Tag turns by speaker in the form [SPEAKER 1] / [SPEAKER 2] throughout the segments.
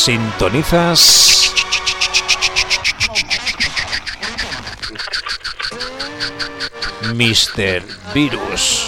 [SPEAKER 1] Sintonizas Mr. Virus.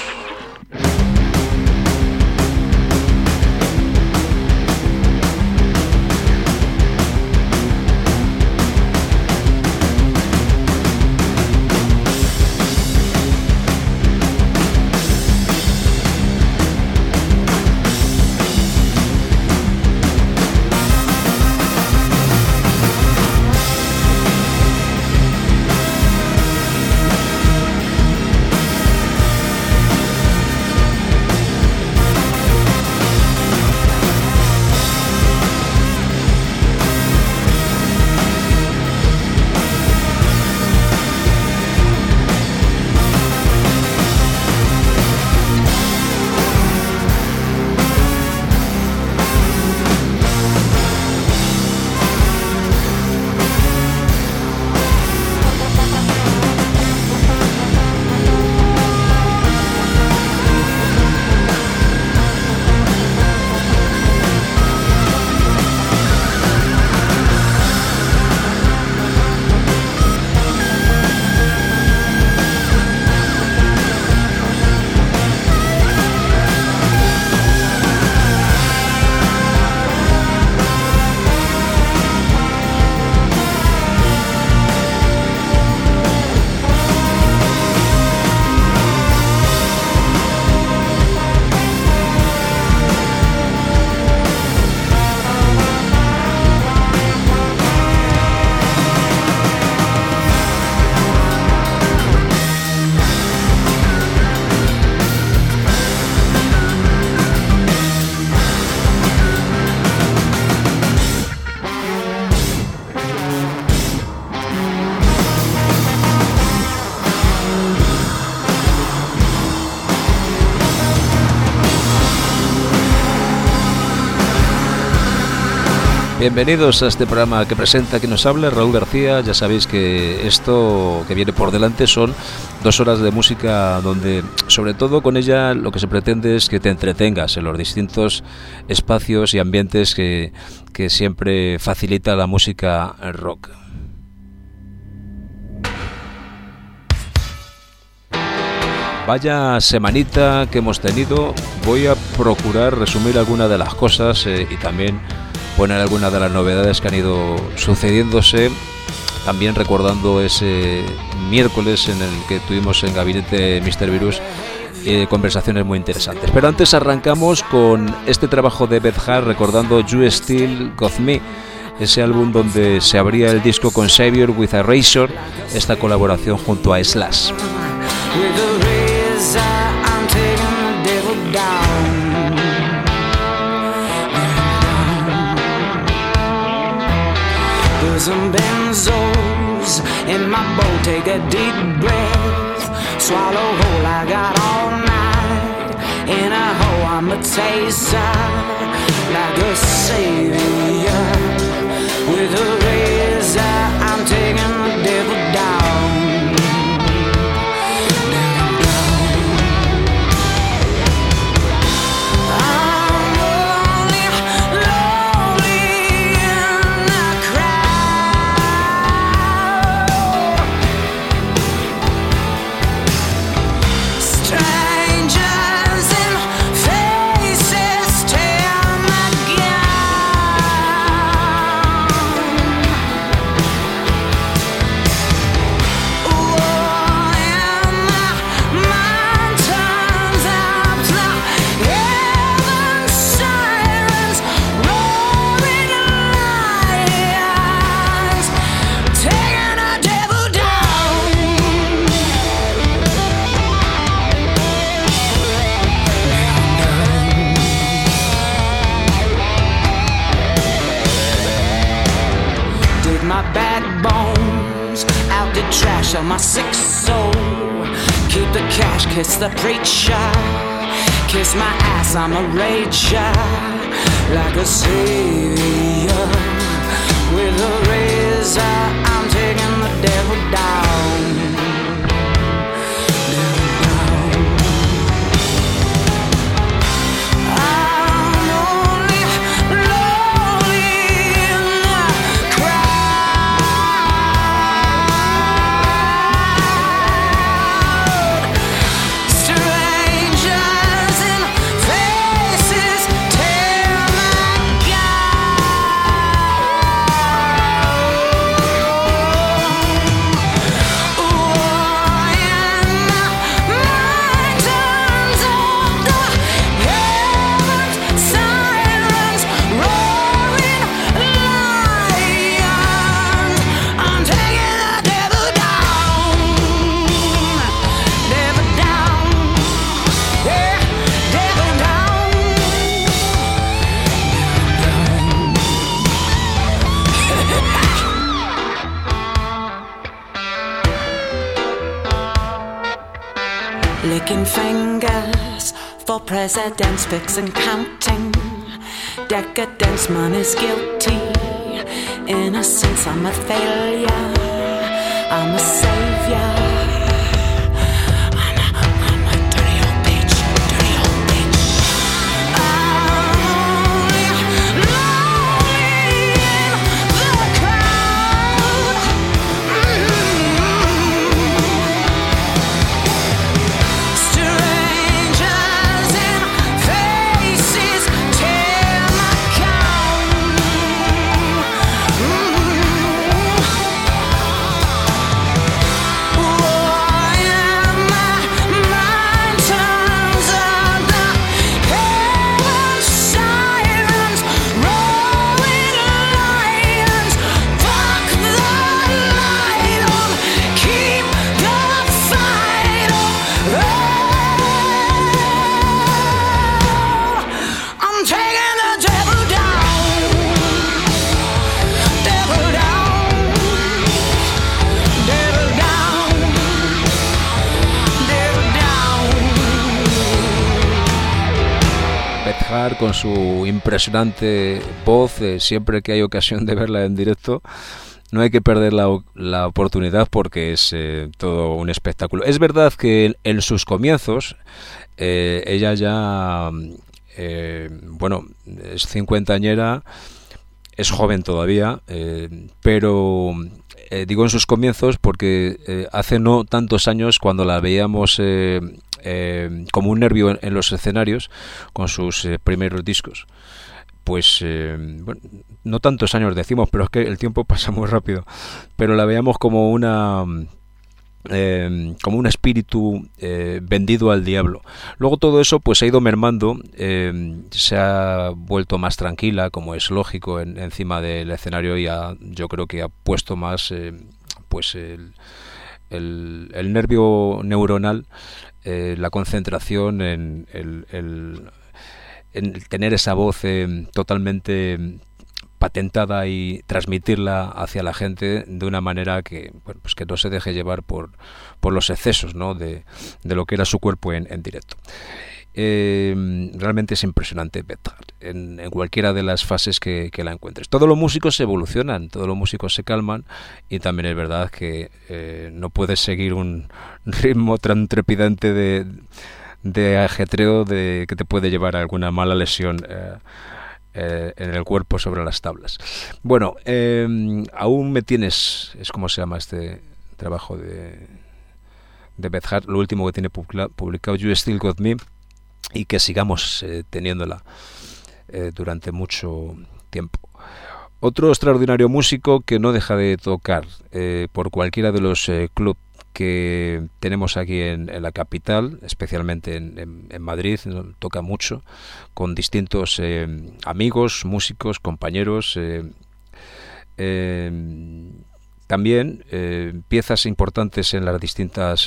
[SPEAKER 1] Bienvenidos a este programa que presenta, que nos habla Raúl García. Ya sabéis que esto que viene por delante son 2 horas de música donde, sobre todo con ella, lo que se pretende es que te entretengas en los distintos espacios y ambientes que siempre facilita la música rock. Vaya semanita que hemos tenido. Voy a procurar resumir algunas de las cosas y también poner algunas de las novedades que han ido sucediéndose, también recordando ese miércoles en el que tuvimos en Gabinete Mr. Virus conversaciones muy interesantes. Pero antes arrancamos con este trabajo de Beth Hart, recordando You Still Got Me, ese álbum donde se abría el disco con Savior with a Razor, esta colaboración junto a Slash.
[SPEAKER 2] Some benzos in my bowl, take a deep breath, swallow whole, I got all night, in a hole, I'm a taster, like a savior, with a razor, I'm taking the devil down. Trash on my sick soul. Keep the cash, kiss the preacher. Kiss my ass, I'm a rager. Like a savior with a razor, I'm taking the devil down. I'm only lonely licking fingers for presidents, pics and counting. Decadence, man is guilty. Innocence, I'm a failure. I'm a savior.
[SPEAKER 1] Con su impresionante voz, siempre que hay ocasión de verla en directo, no hay que perder la oportunidad porque es todo un espectáculo. Es verdad que en sus comienzos ella ya, bueno, es cincuentañera, es joven todavía, pero digo en sus comienzos porque hace no tantos años cuando la veíamos como un nervio en los escenarios con sus primeros discos, pues bueno, no tantos años decimos, pero es que el tiempo pasa muy rápido, pero la veíamos como un espíritu vendido al diablo. Luego todo eso pues ha ido mermando, se ha vuelto más tranquila, como es lógico, encima del escenario, y yo creo que ha puesto más pues el nervio neuronal, la concentración en tener esa voz totalmente patentada y transmitirla hacia la gente de una manera que, bueno, pues que no se deje llevar por los excesos, ¿no?, de lo que era su cuerpo en directo. Realmente es impresionante Beth Hart en cualquiera de las fases que la encuentres. Todos los músicos evolucionan, todos los músicos se calman, y también es verdad que no puedes seguir un ritmo tan trepidante de ajetreo que te puede llevar a alguna mala lesión en el cuerpo sobre las tablas. Bueno, aún me tienes, es como se llama este trabajo de Beth Hart, lo último que tiene publicado, You Still Got Me, y que sigamos teniéndola durante mucho tiempo. Otro extraordinario músico que no deja de tocar por cualquiera de los clubs que tenemos aquí en la capital, especialmente en Madrid, toca mucho con distintos amigos, músicos, compañeros, también piezas importantes en las distintos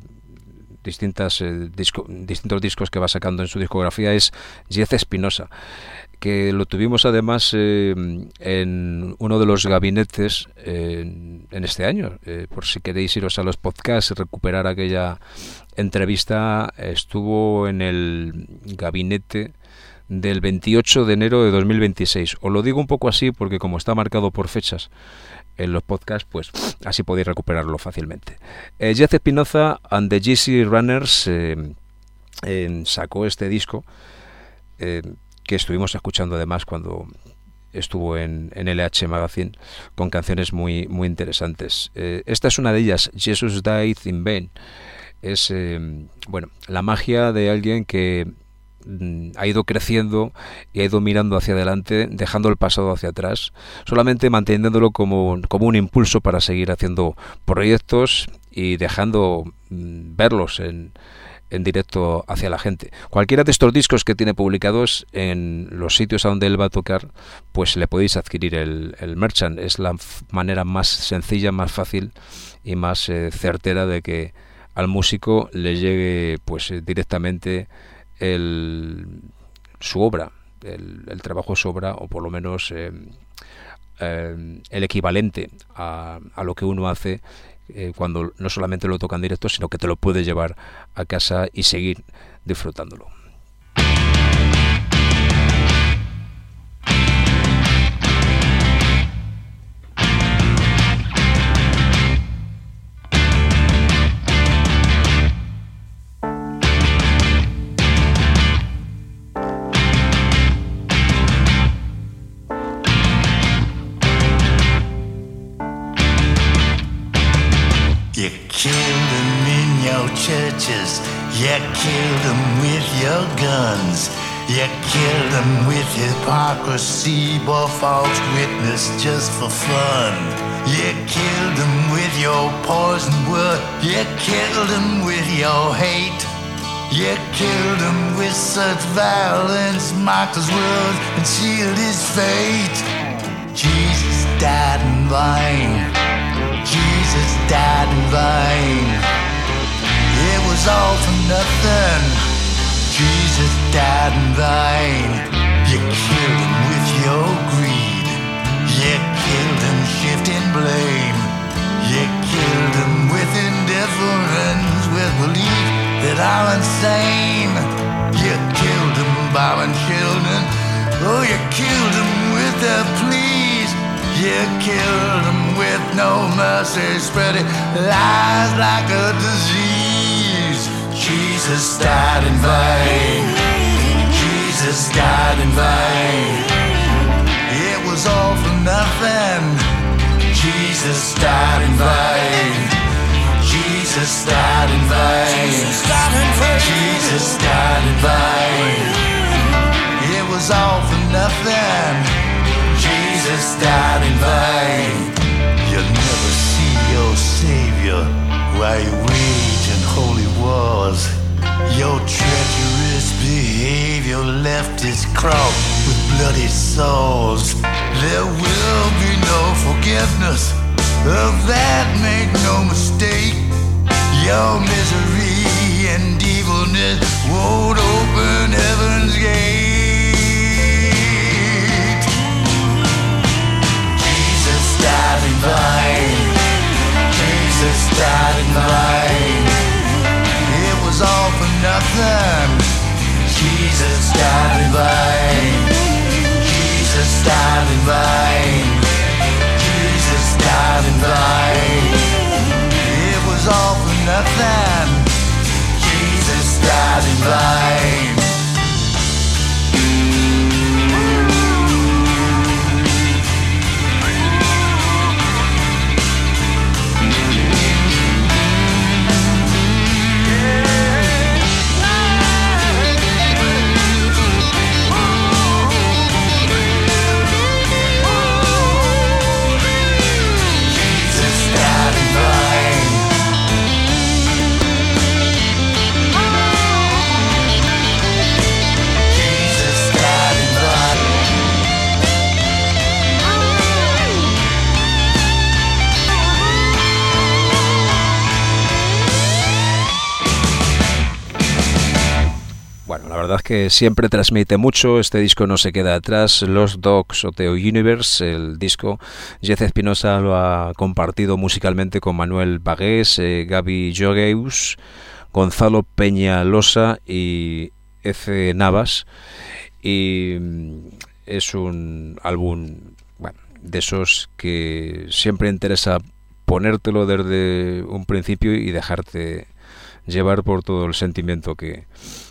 [SPEAKER 1] discos que va sacando en su discografía. Es Jesse Espinosa, que lo tuvimos además en uno de los gabinetes en este año, por si queréis iros a los podcasts y recuperar aquella entrevista. Estuvo en el gabinete del 28 de enero de 2026. Os lo digo un poco así porque como está marcado por fechas en los podcasts, pues así podéis recuperarlo fácilmente. Jesse Espinosa and the GC Runners sacó este disco que estuvimos escuchando además cuando estuvo en LH Magazine, con canciones muy, muy interesantes. Esta es una de ellas, Jesus Died in Vain. Es bueno, la magia de alguien que ha ido creciendo y ha ido mirando hacia adelante, dejando el pasado hacia atrás, solamente manteniéndolo como un impulso para seguir haciendo proyectos y dejando verlos en directo hacia la gente. Cualquiera de estos discos que tiene publicados en los sitios a donde él va a tocar, pues le podéis adquirir el merchant. Es la manera más sencilla, más fácil y más certera de que al músico le llegue pues directamente su obra, el trabajo su obra, o por lo menos el equivalente a lo que uno hace, cuando no solamente lo tocan directo, sino que te lo puedes llevar a casa y seguir disfrutándolo.
[SPEAKER 3] You killed them in your churches, you killed them with your guns, you killed them with hypocrisy or false witness just for fun. You killed them with your poison word, you killed them with your hate. You killed him with such violence, marked his words and sealed his fate. Jesus died in vain. Jesus died in vain. It was all for nothing. Jesus died in vain. You killed him with your greed. You killed him shifting blame. You killed him with indifference, with belief that I'm insane. You killed him bombing children. Oh, you killed him with their pleas. You killed him with no mercy, spreading lies like a disease. Jesus died in vain. Jesus died in vain. It was all for nothing. Jesus died in vain. Jesus died in vain. Jesus died in vain. Jesus died in vain. It was all for nothing. Jesus died in vain. You'll never see your Savior while you wage unholy wars. Your treacherous behavior left his cross with bloody sores. There will be no forgiveness, of that make no mistake. Your misery and evilness won't open heaven's gate. Jesus died in vain. Jesus died in vain. It was all for nothing. Jesus died in vain. Jesus died in vain. Jesus died in vain. It was all for nothing. Jesus died in vain.
[SPEAKER 1] La verdad es que siempre transmite mucho, este disco no se queda atrás. Los Dogs of the Universe, el disco, Jez Espinosa lo ha compartido musicalmente con Manuel Bagués, Gaby Jogeus, Gonzalo Peñalosa y F. Navas, y es un álbum, bueno, de esos que siempre interesa ponértelo desde un principio y dejarte llevar por todo el sentimiento que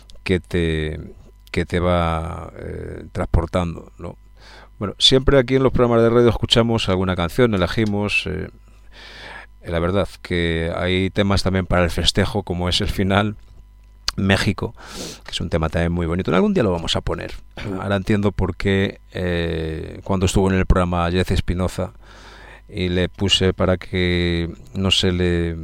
[SPEAKER 1] te va transportando, ¿no? Bueno, siempre aquí en los programas de radio escuchamos alguna canción, elegimos. La verdad que hay temas también para el festejo, como es el final, México, que es un tema también muy bonito. Algún día lo vamos a poner. Ahora entiendo por qué cuando estuvo en el programa Jez Espinosa y le puse para que no se le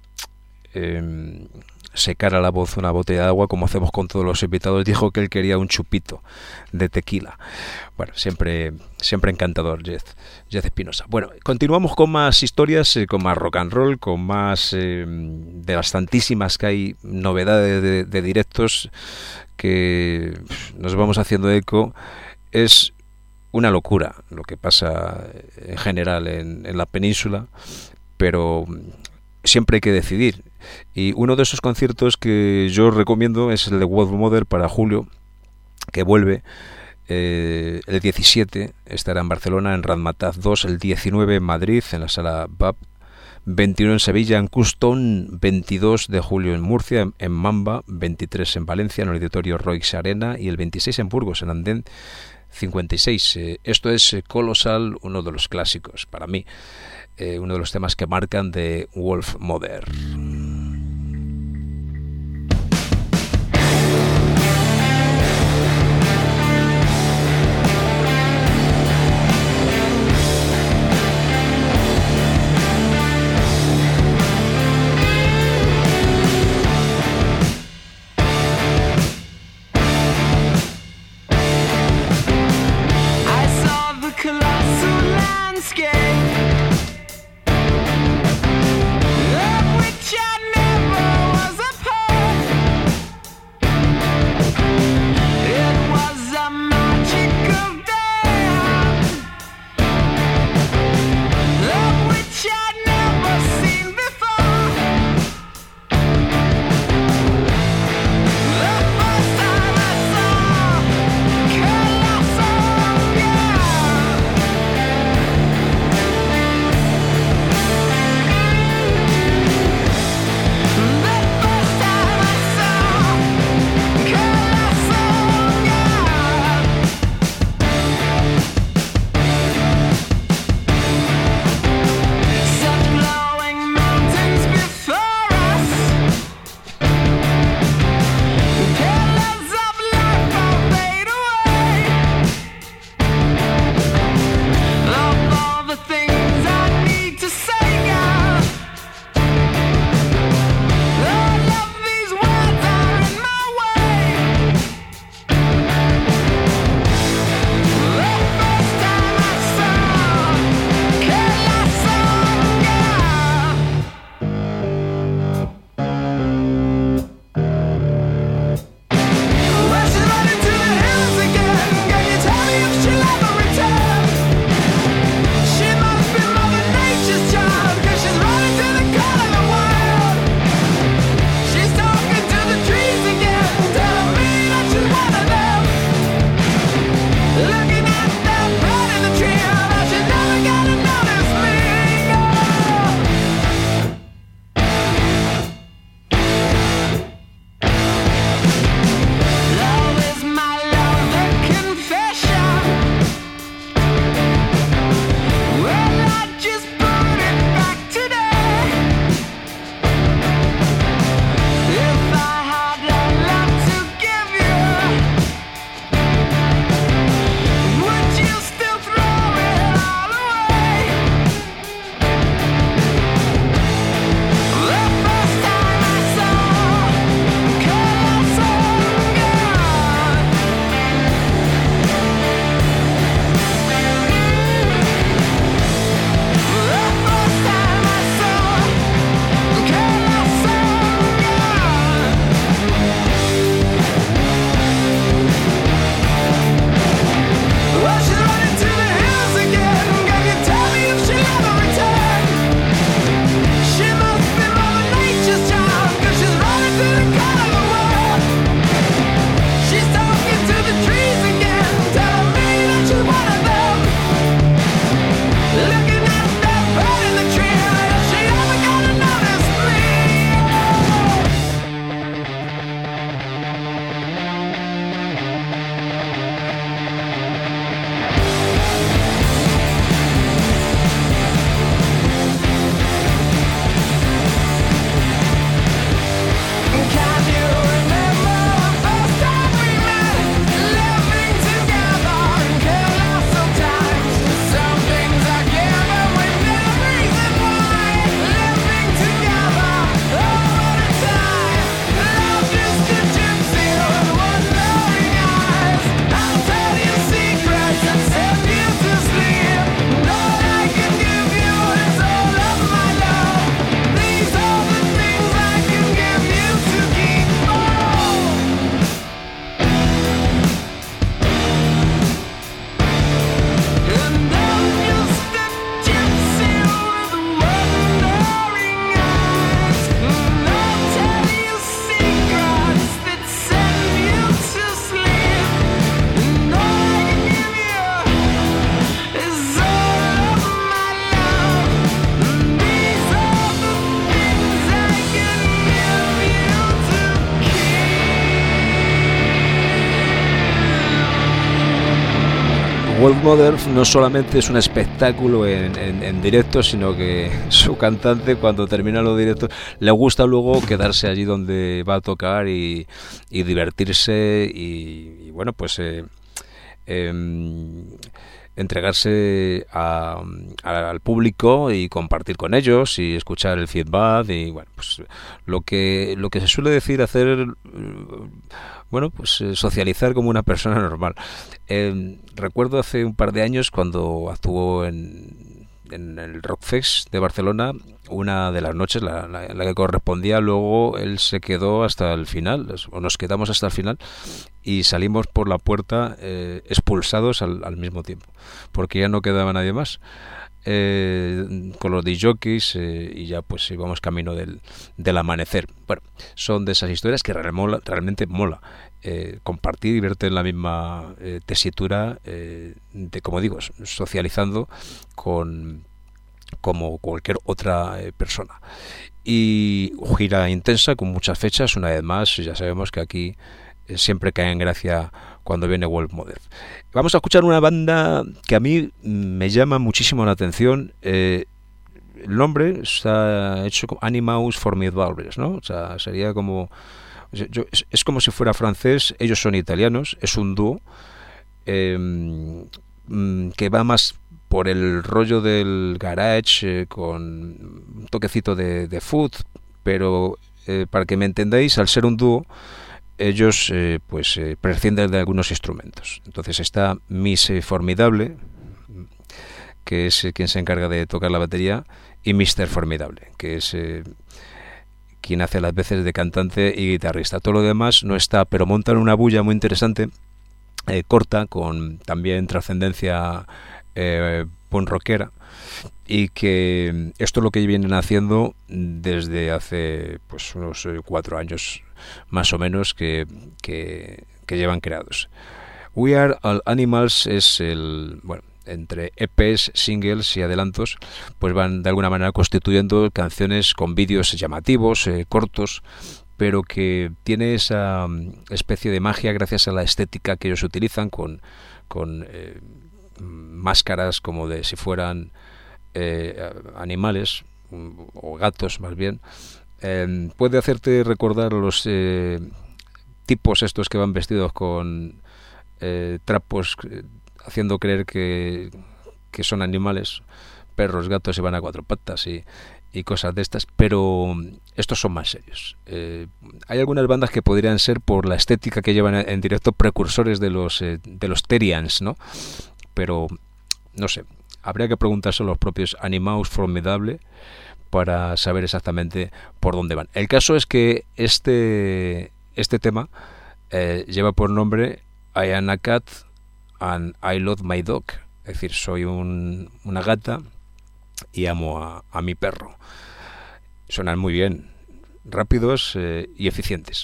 [SPEAKER 1] secara la voz una botella de agua, como hacemos con todos los invitados, dijo que él quería un chupito de tequila. Bueno, siempre encantador Jez Espinosa. Bueno, continuamos con más historias, con más rock and roll, con más de las tantísimas que hay, novedades de directos que nos vamos haciendo eco. Es una locura lo que pasa en general en la península, pero siempre hay que decidir. Y uno de esos conciertos que yo recomiendo es el de Wolf Mother para julio, que vuelve el 17, estará en Barcelona, en Razzmatazz 2, el 19 en Madrid, en la sala BAP, 21 en Sevilla, en Custom, 22 de julio en Murcia, en Mamba, 23 en Valencia, en el Auditorio Roix Arena, y el 26 en Burgos, en Andén 56. Esto es Colossal, uno de los clásicos, para mí, uno de los temas que marcan de Wolf Mother.
[SPEAKER 2] Colossal landscape of which I
[SPEAKER 1] Wolf Mother no solamente es un espectáculo en directo, sino que su cantante, cuando termina los directos, le gusta luego quedarse allí donde va a tocar y divertirse y bueno, pues entregarse al público y compartir con ellos y escuchar el feedback y bueno, pues lo que se suele decir, hacer, bueno, pues socializar como una persona normal. Recuerdo hace un par de años cuando actuó en el Rockfest de Barcelona, una de las noches, la que correspondía, luego él se quedó hasta el final, o nos quedamos hasta el final, y salimos por la puerta expulsados al mismo tiempo, porque ya no quedaba nadie más. Con los discjockeys y ya pues íbamos camino del amanecer. Bueno, son de esas historias que realmente mola compartir y verte en la misma tesitura de, como digo, socializando como cualquier otra persona. Y gira intensa con muchas fechas, una vez más. Ya sabemos que aquí siempre cae en gracia cuando viene Wolf Mother. Vamos a escuchar una banda que a mí me llama muchísimo la atención. El nombre está hecho como Animals Formidables, ¿no? O sea, sería como... es como si fuera francés. Ellos son italianos. Es un dúo que va más por el rollo del garage, con un toquecito de food, pero para que me entendáis, al ser un dúo, ellos prescinden de algunos instrumentos. Entonces está Miss Formidable, que es quien se encarga de tocar la batería, y Mr. Formidable, que es quien hace las veces de cantante y guitarrista. Todo lo demás no está, pero montan una bulla muy interesante, corta, con también trascendencia punk rockera, y que esto es lo que vienen haciendo desde hace pues unos 4 años más o menos que llevan creados. We Are All Animals es entre EPs, singles y adelantos, pues van de alguna manera constituyendo canciones con vídeos llamativos, cortos, pero que tiene esa especie de magia gracias a la estética que ellos utilizan con máscaras como de si fueran animales o gatos más bien. Puede hacerte recordar los tipos estos que van vestidos con trapos, haciendo creer que son animales, perros, gatos, y van a 4 patas y cosas de estas, pero estos son más serios. Hay algunas bandas que podrían ser, por la estética que llevan en directo, precursores de los Therians, ¿no? Pero no sé, habría que preguntarse a los propios Animals Formidable para saber exactamente por dónde van. El caso es que este tema lleva por nombre I Am a Cat and I Love My Dog, es decir, soy una gata y amo a mi perro. Suenan muy bien, rápidos y eficientes.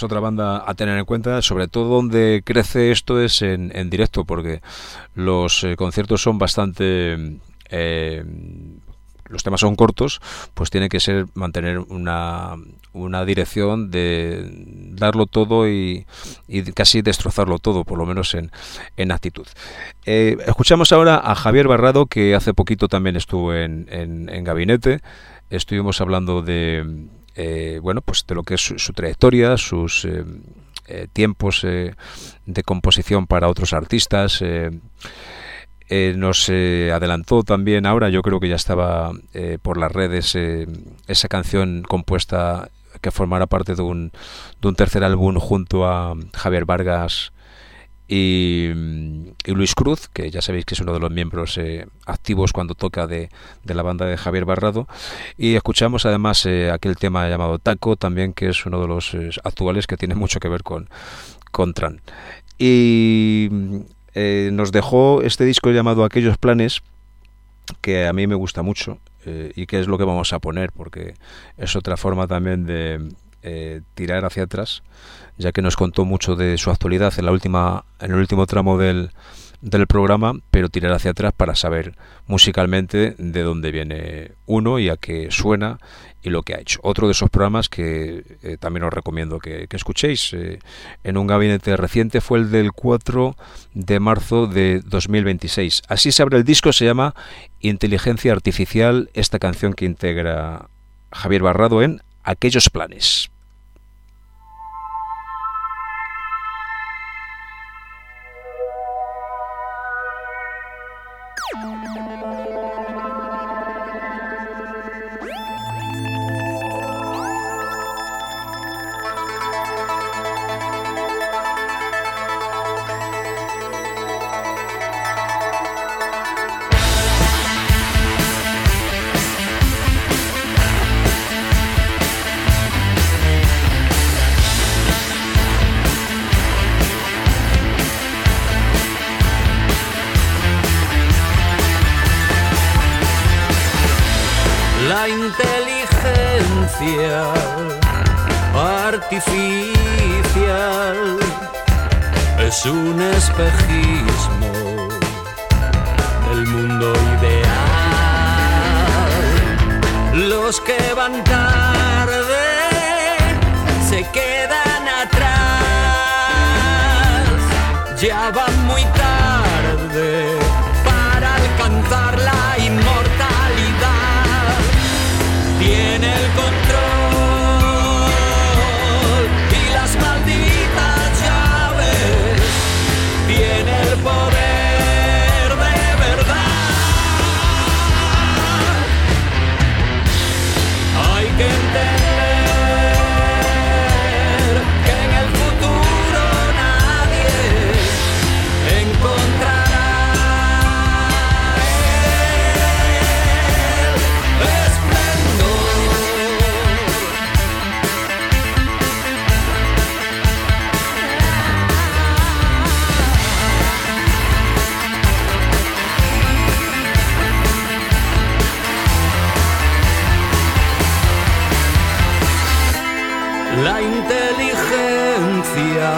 [SPEAKER 1] otra banda a tener en cuenta, sobre todo donde crece esto es en directo, porque los conciertos son bastante... los temas son cortos, pues tiene que ser mantener una dirección de darlo todo y casi destrozarlo todo, por lo menos en actitud. Escuchamos ahora a Javier Barrado, que hace poquito también estuvo en Gabinete. Estuvimos hablando de pues de lo que es su trayectoria, sus tiempos de composición para otros artistas. Nos adelantó también ahora, yo creo que ya estaba por las redes, esa canción compuesta que formará parte de un tercer álbum junto a Javier Vargas y Luis Cruz, que ya sabéis que es uno de los miembros activos cuando toca de la banda de Javier Barrado. Y escuchamos además aquel tema llamado Taco también, que es uno de los actuales, que tiene mucho que ver con Tran. Y nos dejó este disco llamado Aquellos Planes, que a mí me gusta mucho, y que es lo que vamos a poner, porque es otra forma también de tirar hacia atrás, ya que nos contó mucho de su actualidad en el último tramo del programa, pero tirar hacia atrás para saber musicalmente de dónde viene uno y a qué suena y lo que ha hecho. Otro de esos programas que también os recomiendo que escuchéis en un gabinete reciente fue el del 4 de marzo de 2026. Así se abre el disco, se llama Inteligencia Artificial, esta canción que integra Javier Barrado en Aquellos Planes.
[SPEAKER 4] La inteligencia artificial es un espejismo del mundo ideal. Los que van tarde se quedan atrás, ya van muy tarde para alcanzar la inmortalidad. Tiene el control y las malditas llaves, tiene el poder de verdad. Hay que entender que en el futuro nadie encontrará la inteligencia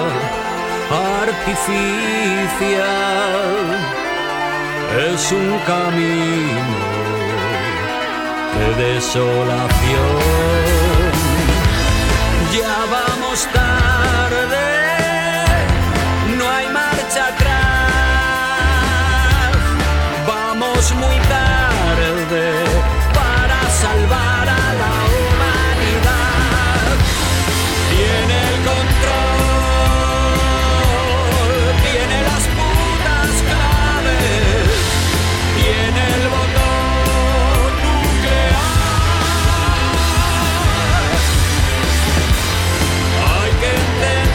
[SPEAKER 4] artificial. Es un camino de desolación. Ya vamos tarde, no hay marcha atrás. Vamos muy tarde para salvar a la humanidad. Tiene el control, tiene las putas claves, tiene el botón nuclear. Hay que entender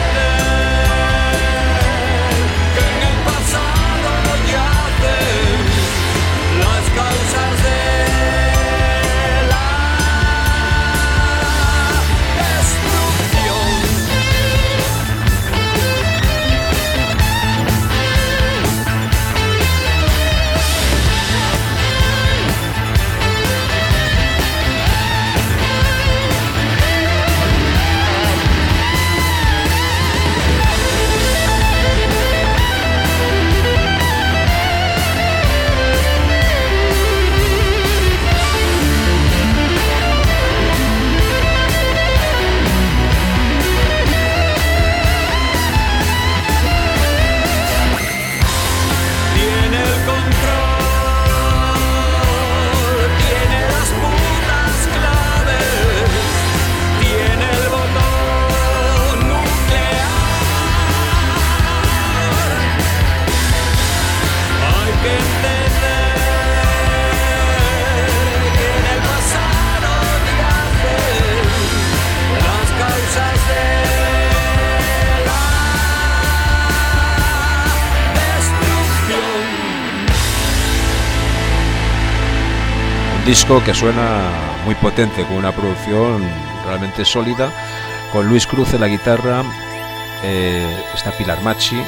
[SPEAKER 1] disco que suena muy potente, con una producción realmente sólida, con Luis Cruz en la guitarra, está Pilar Machi,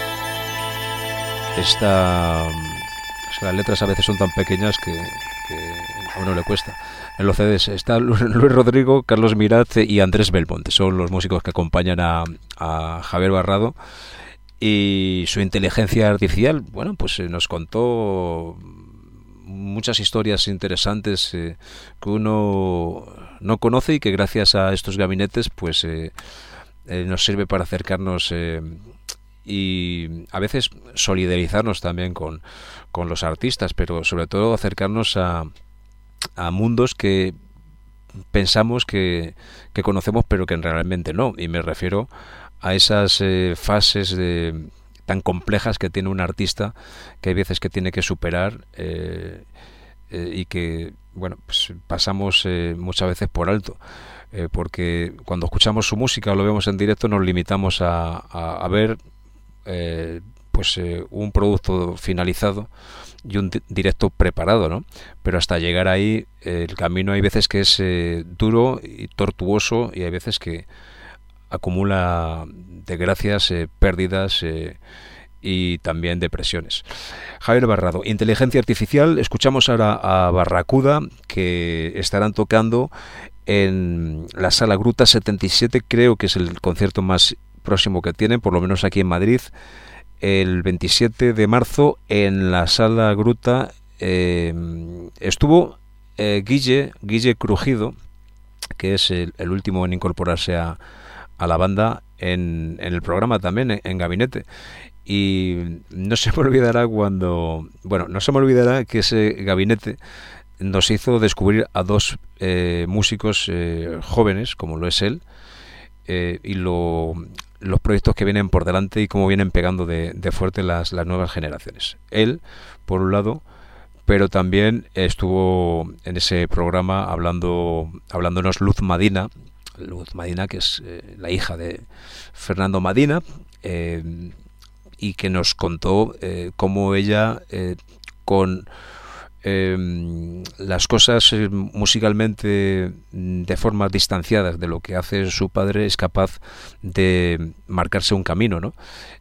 [SPEAKER 1] las letras a veces son tan pequeñas que a uno le cuesta. En los CDs está Luis Rodrigo, Carlos Miraz y Andrés Belmonte, son los músicos que acompañan a Javier Barrado. Y su inteligencia artificial, bueno, pues nos contó muchas historias interesantes que uno no conoce y que gracias a estos gabinetes pues nos sirve para acercarnos y a veces solidarizarnos también con los artistas, pero sobre todo acercarnos a mundos que pensamos que conocemos pero que realmente no, y me refiero a esas fases tan complejas que tiene un artista, que hay veces que tiene que superar y que, bueno, pues pasamos muchas veces por alto, porque cuando escuchamos su música o lo vemos en directo nos limitamos a ver un producto finalizado y un directo preparado, ¿no? Pero hasta llegar ahí el camino hay veces que es duro y tortuoso, y hay veces que acumula desgracias, pérdidas y también depresiones. Javier Barrado, inteligencia artificial. Escuchamos ahora a Barracuda, que estarán tocando en la Sala Gruta 77, creo que es el concierto más próximo que tienen, por lo menos aquí en Madrid, el 27 de marzo en la Sala Gruta. Estuvo Guille Crujido, que es el último en incorporarse a la banda en el programa también, en Gabinete, y no se me olvidará que ese Gabinete nos hizo descubrir a dos músicos jóvenes, como lo es él, y los proyectos que vienen por delante y cómo vienen pegando de fuerte las nuevas generaciones. Él, por un lado, pero también estuvo en ese programa hablándonos Luz Madina, que es la hija de Fernando Madina, y que nos contó cómo ella, con las cosas musicalmente de formas distanciadas de lo que hace su padre, es capaz de marcarse un camino, ¿no?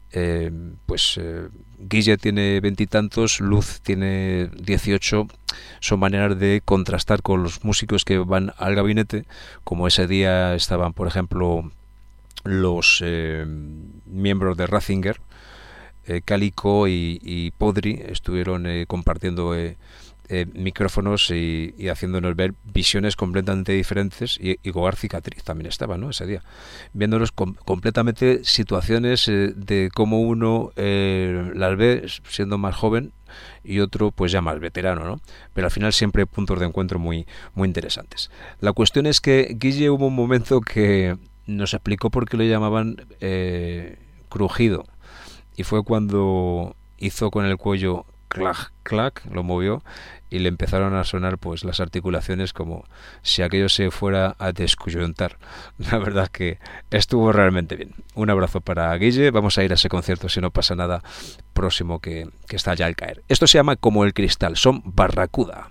[SPEAKER 1] Guille tiene 20 y tantos, Luz tiene 18, son maneras de contrastar con los músicos que van al Gabinete, como ese día estaban, por ejemplo, los miembros de Ratzinger, Cálico y Podri, estuvieron compartiendo micrófonos y haciéndonos ver visiones completamente diferentes, y Gogar Cicatriz también estaba, ¿no?, ese día, viéndonos completamente situaciones de cómo uno las ve siendo más joven y otro pues ya más veterano, ¿no? Pero al final siempre puntos de encuentro muy, muy interesantes. La cuestión es que Guille, hubo un momento que nos explicó por qué lo llamaban Crujido, y fue cuando hizo con el cuello clac, clac, lo movió y le empezaron a sonar pues las articulaciones como si aquello se fuera a descoyuntar. La verdad que estuvo realmente bien. Un abrazo para Guille. Vamos a ir a ese concierto, si no pasa nada, próximo que está ya al caer. Esto se llama Como el Cristal, son Barracuda.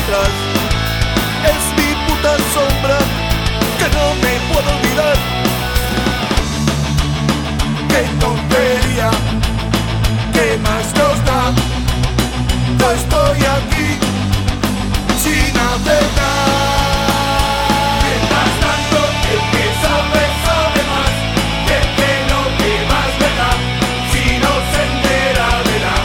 [SPEAKER 5] detrás. Es mi puta sombra que no me puedo olvidar. Qué tontería, qué más nos da. No estoy aquí sin hacer nada. Mientras tanto, el que sabe, sabe más. Y el que no, que más le da si no se entera de nada.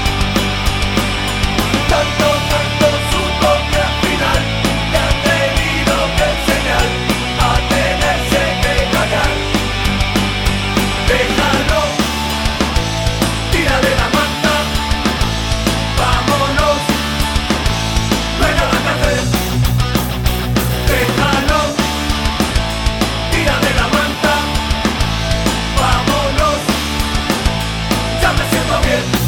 [SPEAKER 5] Tanto supo que al final le han tenido que enseñar a tenerse que callar. Déjalo, tira de la manta, vámonos, ven a la cárcel. Déjalo, tira de la manta, vámonos, ya me siento bien.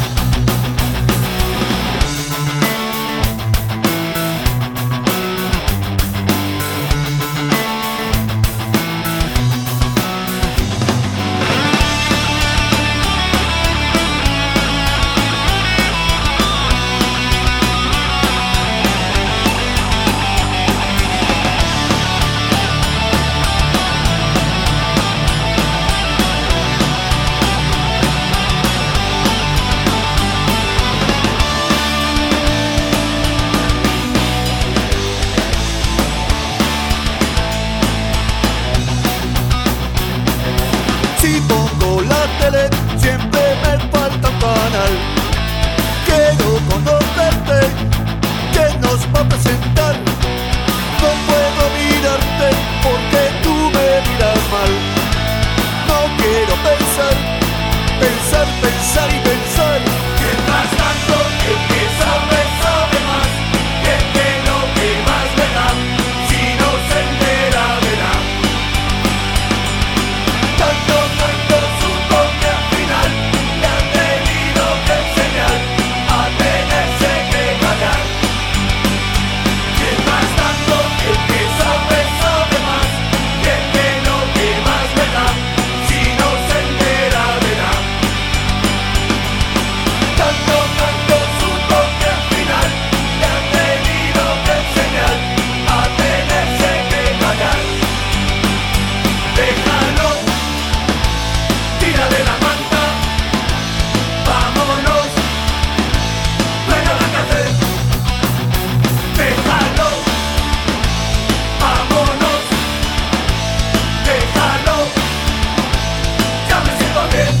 [SPEAKER 5] Si pongo la tele, siempre me falta un canal. Quiero conocerte, ¿quién nos va a presentar? No puedo mirarte porque tú me miras mal. No quiero pensar y pensar. Mientras tanto, el que sabe, sabe más. Y el que no, que más le da si no se entera de nada. Tanto supo que al final le han tenido que enseñar a tenerse que callar. Mientras tanto, el que sabe, sabe más. Y el que no, que más le da si no se entera de nada. Tanto supo que al final le han tenido que enseñar a tenerse que callar. Déjalo, tira de la manta, vámonos, ven a la cárcel. Déjalo, vámonos, déjalo, ya me siento bien.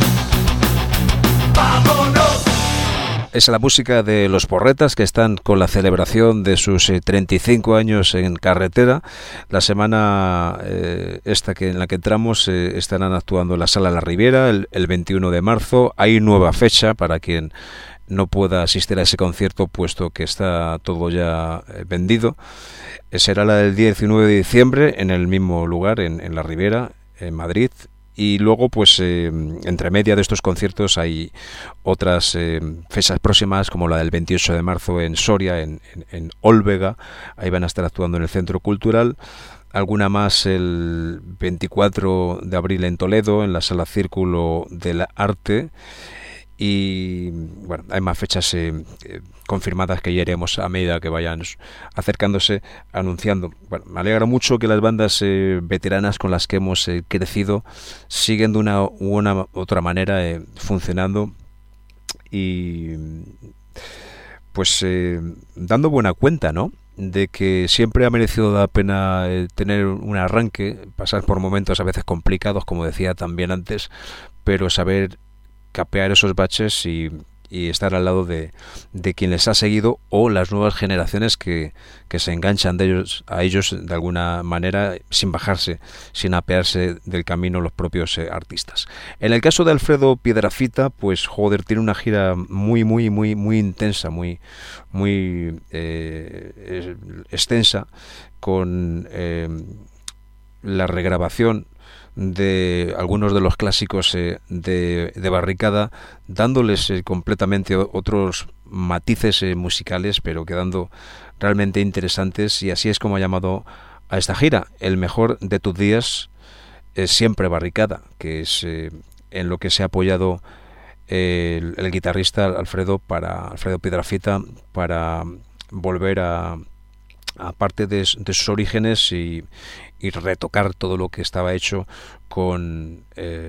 [SPEAKER 5] Vámonos.
[SPEAKER 1] Es la música de Los Porretas, que están con la celebración de sus 35 años en carretera. La semana en la que entramos estarán actuando en la Sala La Riviera el 21 de marzo. Hay nueva fecha para quien no pueda asistir a ese concierto, puesto que está todo ya vendido. Será la del 19 de diciembre en el mismo lugar, en La Riviera, en Madrid. Y luego, pues, entre media de estos conciertos hay otras fechas próximas, como la del 28 de marzo en Soria, en Olvega. Ahí van a estar actuando en el Centro Cultural. Alguna más el 24 de abril en Toledo, en la Sala Círculo del Arte. Y bueno, hay más fechas confirmadas que ya iremos a medida que vayan acercándose anunciando. Bueno, me alegra mucho que las bandas veteranas con las que hemos crecido siguen de una u otra manera funcionando y pues dando buena cuenta, ¿no?, de que siempre ha merecido la pena tener un arranque, pasar por momentos a veces complicados, como decía también antes, pero saber capear esos baches y estar al lado de quien les ha seguido o las nuevas generaciones que se enganchan a ellos de alguna manera sin bajarse, sin apearse del camino los propios artistas. En el caso de Alfredo Piedrafita, pues joder, tiene una gira muy intensa, muy extensa, con la regrabación de algunos de los clásicos de Barricada, dándoles completamente otros matices musicales, pero quedando realmente interesantes, y así es como ha llamado a esta gira: el mejor de tus días es siempre Barricada, que es en lo que se ha apoyado el guitarrista Alfredo Piedrafita para volver a aparte de sus orígenes y retocar todo lo que estaba hecho con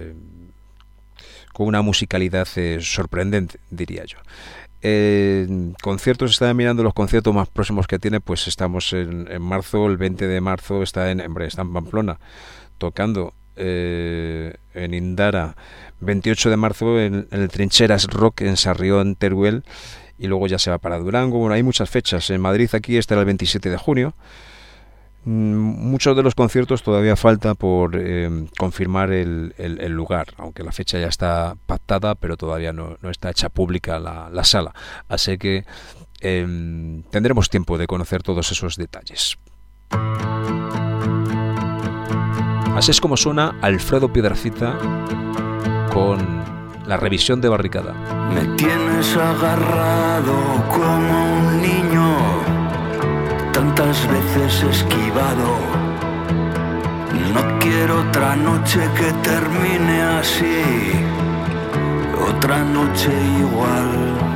[SPEAKER 1] una musicalidad sorprendente, diría yo. Conciertos, estaba mirando los conciertos más próximos que tiene, pues estamos en marzo, el 20 de marzo está en Pamplona, tocando en Indara, 28 de marzo en el Trincheras Rock en Sarrión, Teruel, y luego ya se va para Durango. Bueno, hay muchas fechas. En Madrid aquí estará el 27 de junio. Muchos de los conciertos todavía falta por confirmar el lugar, aunque la fecha ya está pactada, pero todavía no está hecha pública la sala. Así que tendremos tiempo de conocer todos esos detalles. Así es como suena Alfredo Piedrafita con la revisión de Barricada.
[SPEAKER 6] Me tienes agarrado como un niño, tantas veces esquivado. No quiero otra noche que termine así, otra noche igual,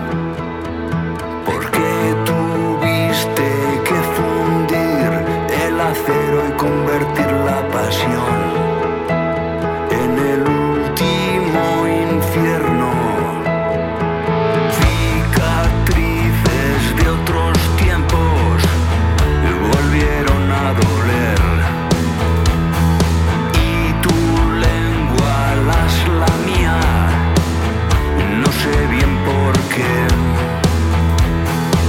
[SPEAKER 6] porque tuviste que fundir el acero y convertir la pasión en el último infierno. Cicatrices de otros tiempos volvieron a doler, y tu lengua las la mía, no sé bien por qué.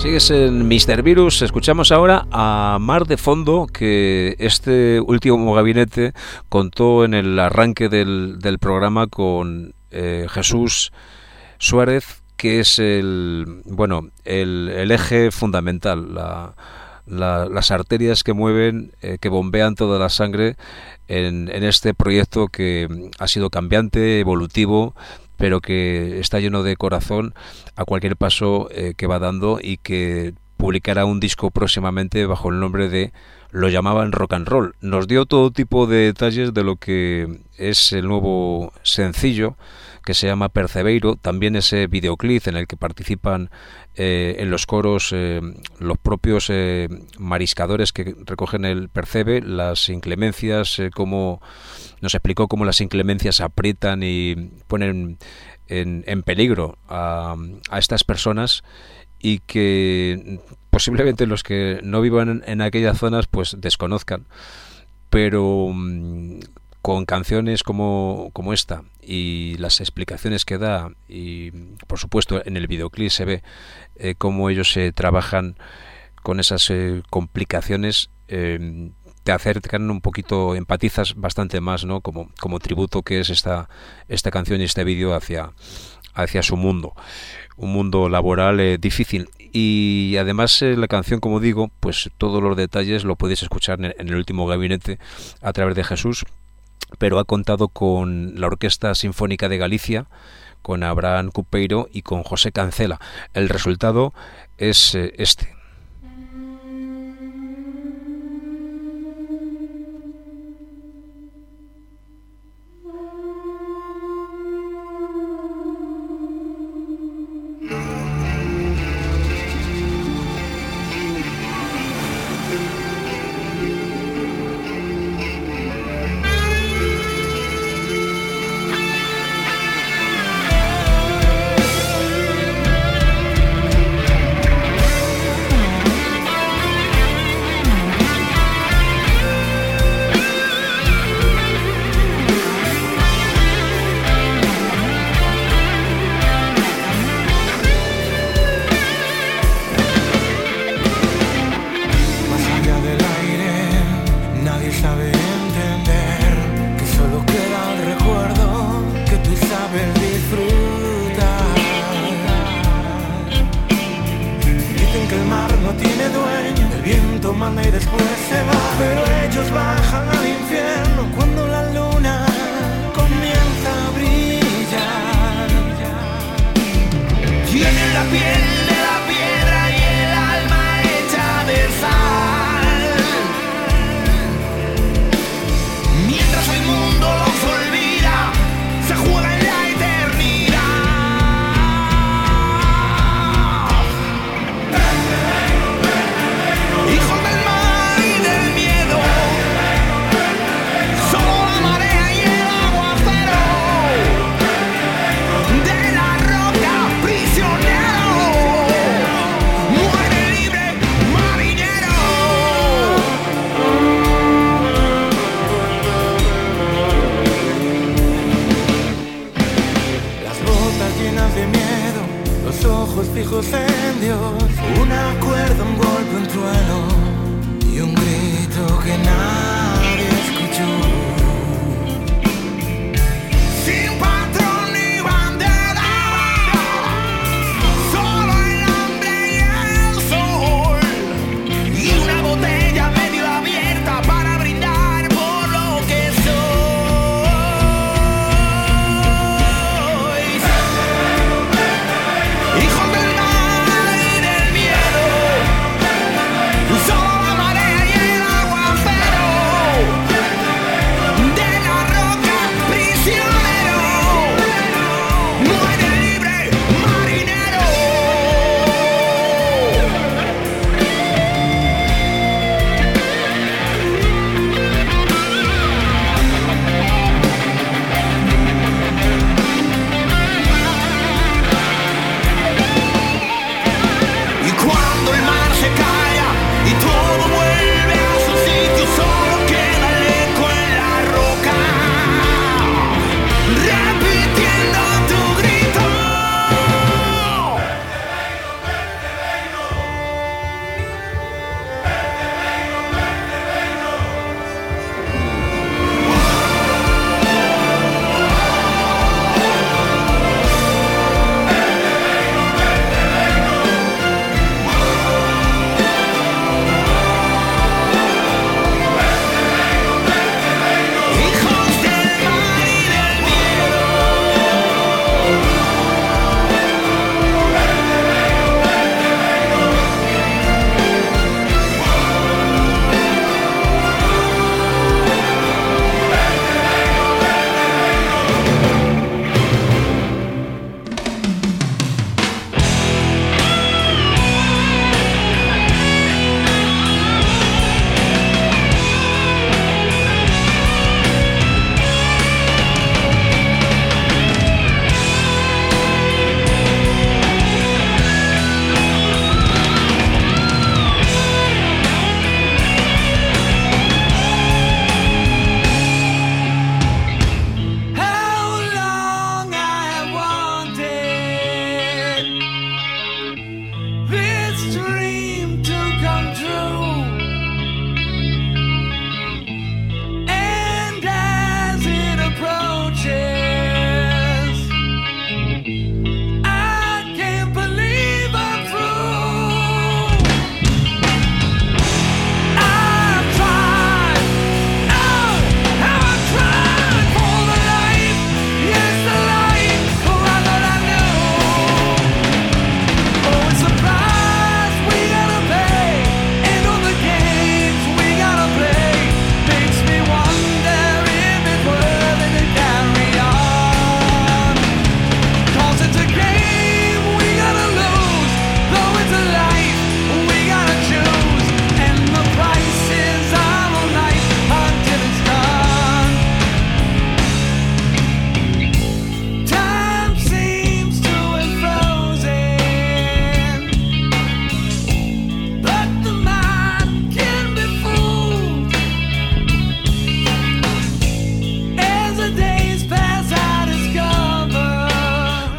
[SPEAKER 1] Sigues en Mr. Virus. Escuchamos ahora a Mar de Fondo, que este último gabinete contó en el arranque del programa con Jesús Suárez, que es el eje fundamental, las arterias que mueven, que bombean toda la sangre en este proyecto que ha sido cambiante, evolutivo, pero que está lleno de corazón a cualquier paso que va dando, y que publicará un disco próximamente bajo el nombre de Lo llamaban Rock and Roll. Nos dio todo tipo de detalles de lo que es el nuevo sencillo, que se llama Percebeiro, también ese videoclip en el que participan en los coros los propios mariscadores que recogen el percebe, las inclemencias, cómo nos explicó cómo las inclemencias aprietan y ponen en peligro a estas personas, y que posiblemente los que no vivan en aquellas zonas pues desconozcan, pero con canciones como esta y las explicaciones que da, y por supuesto en el videoclip se ve cómo ellos trabajan con esas complicaciones, te acercan un poquito, empatizas bastante más, ¿no? Como tributo que es esta canción y este vídeo hacia su mundo, un mundo laboral difícil. Y además la canción, como digo, pues todos los detalles lo podéis escuchar en el último gabinete a través de Jesús, pero ha contado con la Orquesta Sinfónica de Galicia, con Abraham Cupeiro y con José Cancela. El resultado es este.
[SPEAKER 2] Hijos del mar y del miedo,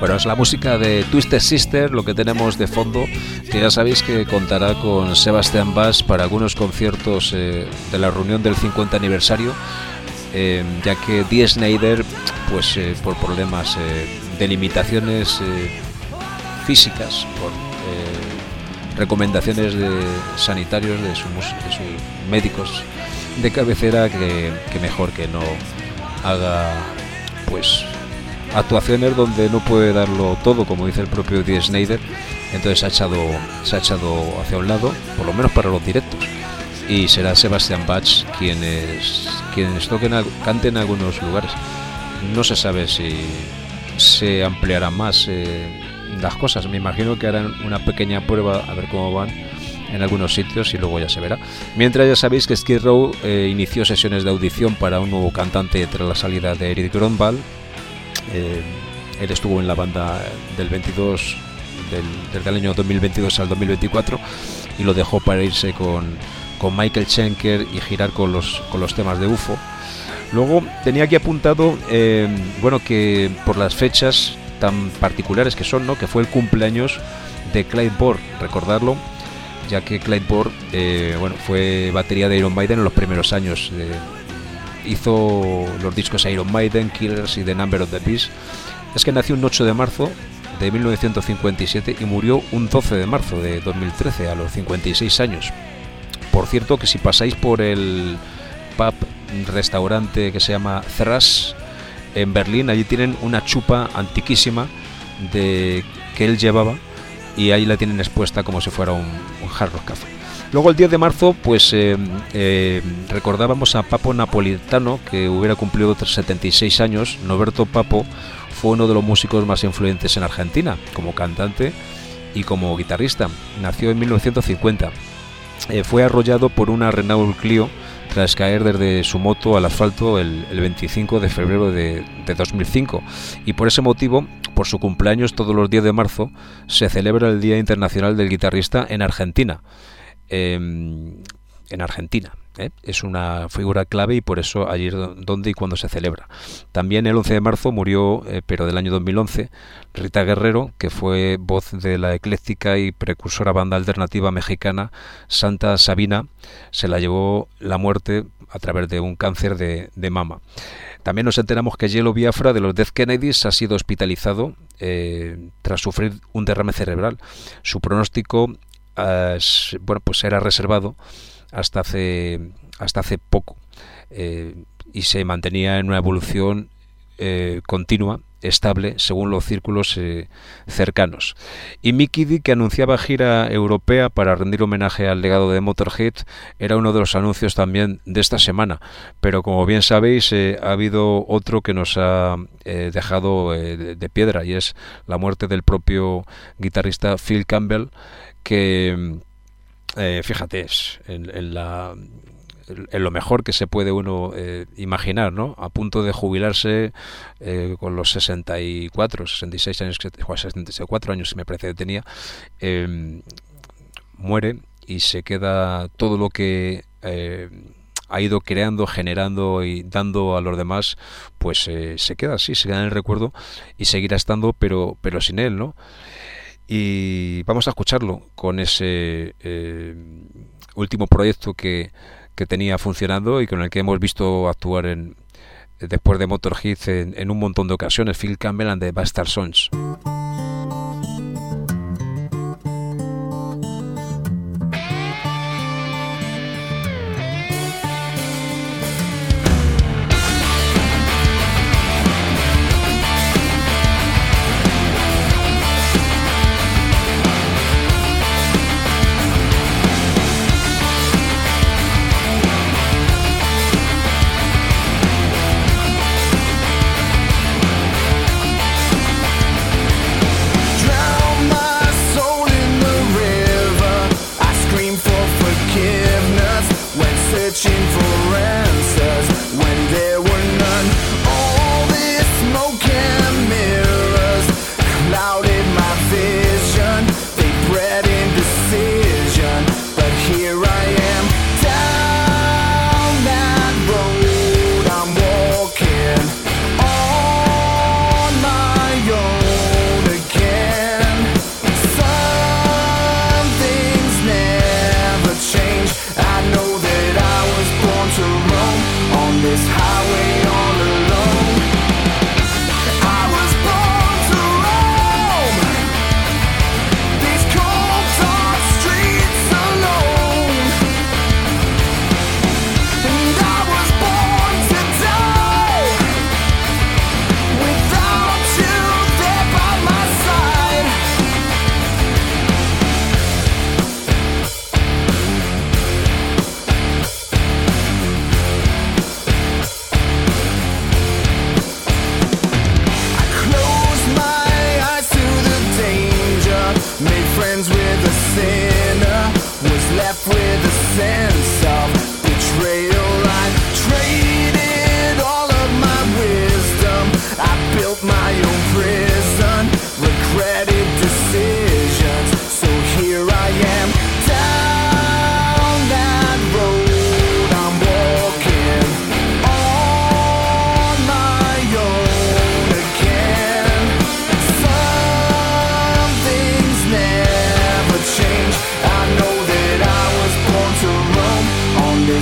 [SPEAKER 1] Bueno, es la música de Twisted Sister, lo que tenemos de fondo, que ya sabéis que contará con Sebastian Bach para algunos conciertos de la reunión del 50 aniversario, ya que Dee Snider, pues por problemas de limitaciones físicas, por recomendaciones de sanitarios de sus médicos de cabecera, que mejor que no haga pues actuaciones donde no puede darlo todo, como dice el propio Dee Snider. Entonces se ha echado hacia un lado, por lo menos para los directos, y será Sebastian Bach quienes canten en algunos lugares. No se sabe si se ampliarán más las cosas. Me imagino que harán una pequeña prueba a ver cómo van en algunos sitios y luego ya se verá. Mientras, ya sabéis que Skid Row inició sesiones de audición para un nuevo cantante tras la salida de Eric Grönwall. Él estuvo en la banda desde el año 2022 al 2024 y lo dejó para irse con Michael Schenker y girar con los temas de UFO. Luego tenía aquí apuntado que por las fechas tan particulares que son, ¿no?, que fue el cumpleaños de Clive Burr, recordarlo, ya que Clive Burr fue batería de Iron Maiden en los primeros años. Hizo los discos Iron Maiden, Killers y The Number of the Beast. Es que nació un 8 de marzo de 1957 y murió un 12 de marzo de 2013 a los 56 años. Por cierto, que si pasáis por el pub restaurante que se llama Thrash en Berlín, allí tienen una chupa antiquísima que él llevaba y ahí la tienen expuesta como si fuera un Hard Rock Café. Luego el 10 de marzo pues recordábamos a Papo Napolitano, que hubiera cumplido 76 años. Noberto Papo fue uno de los músicos más influyentes en Argentina, como cantante y como guitarrista. Nació en 1950. Fue arrollado por una Renault Clio tras caer desde su moto al asfalto el 25 de febrero de 2005. Y por ese motivo, por su cumpleaños, todos los 10 de marzo, se celebra el Día Internacional del Guitarrista en Argentina. Es una figura clave y por eso allí es donde y cuando se celebra. También el 11 de marzo murió, pero del año 2011, Rita Guerrero, que fue voz de la ecléctica y precursora banda alternativa mexicana Santa Sabina. Se la llevó la muerte a través de un cáncer de mama. También nos enteramos que Jello Biafra de los Dead Kennedys ha sido hospitalizado tras sufrir un derrame cerebral. Su pronóstico era reservado hasta hace poco y se mantenía en una evolución continua, estable, según los círculos cercanos. Y Mikkey Dee, que anunciaba gira europea para rendir homenaje al legado de Motorhead, era uno de los anuncios también de esta semana. Pero como bien sabéis, ha habido otro que nos ha dejado de piedra, y es la muerte del propio guitarrista Phil Campbell, que fíjate, es en lo mejor que se puede uno imaginar, ¿no? A punto de jubilarse con los 66 años, 64 años me parece que tenía, muere y se queda todo lo que ha ido creando, generando y dando a los demás, pues se queda así, se queda en el recuerdo y seguirá estando, pero sin él, ¿no? Y vamos a escucharlo con ese último proyecto que tenía funcionando y con el que hemos visto actuar después de Motorhead en un montón de ocasiones, Phil Campbell and the Bastard Sons.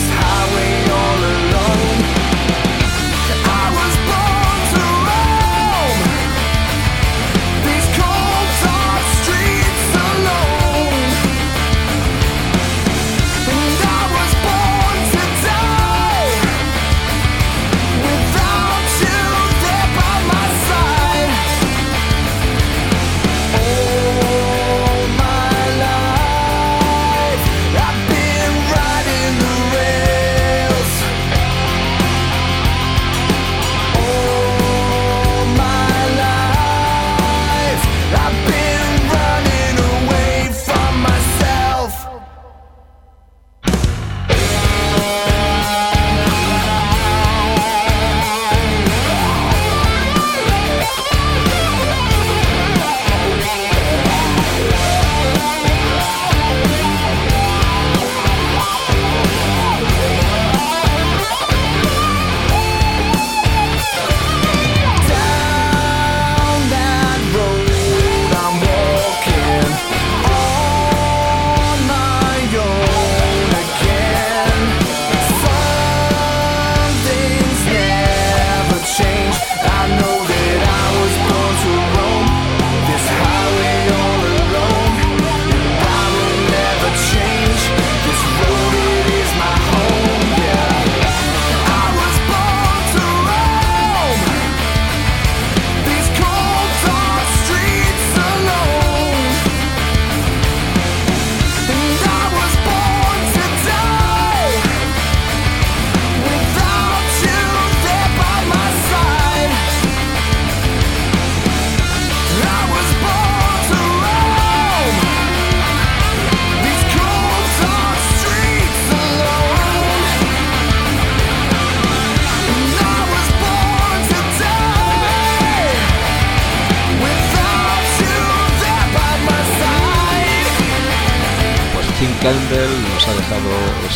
[SPEAKER 1] Campbell nos ha dejado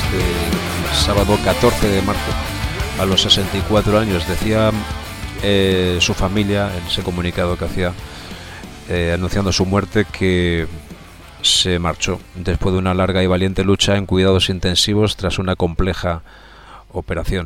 [SPEAKER 1] este sábado 14 de marzo a los 64 años. Decía su familia en ese comunicado que hacía anunciando su muerte que se marchó después de una larga y valiente lucha en cuidados intensivos tras una compleja operación.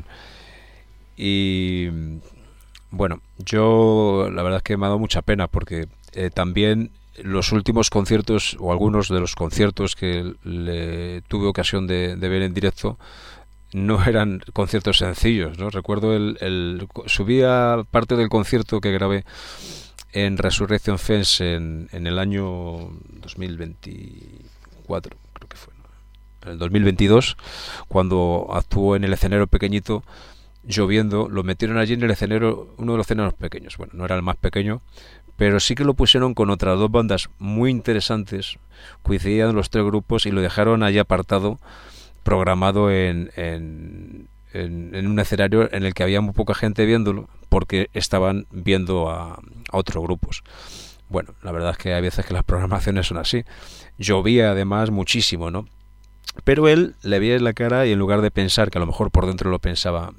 [SPEAKER 1] Y bueno, yo la verdad es que me ha dado mucha pena porque también los últimos conciertos o algunos de los conciertos que le tuve ocasión de ver en directo no eran conciertos sencillos, ¿no? Recuerdo subía parte del concierto que grabé en Resurrection Fence en el año 2024, creo que fue, ¿no? En el 2022, cuando actuó en el escenario pequeñito, lloviendo, lo metieron allí en el escenario, uno de los escenarios pequeños. Bueno, no era el más pequeño, pero sí que lo pusieron con otras dos bandas muy interesantes, coincidían los tres grupos y lo dejaron allí apartado, programado en un escenario en el que había muy poca gente viéndolo, porque estaban viendo a otros grupos. Bueno, la verdad es que hay veces que las programaciones son así. Llovía además muchísimo, ¿no? Pero él le veía en la cara y en lugar de pensar, que a lo mejor por dentro lo pensaba,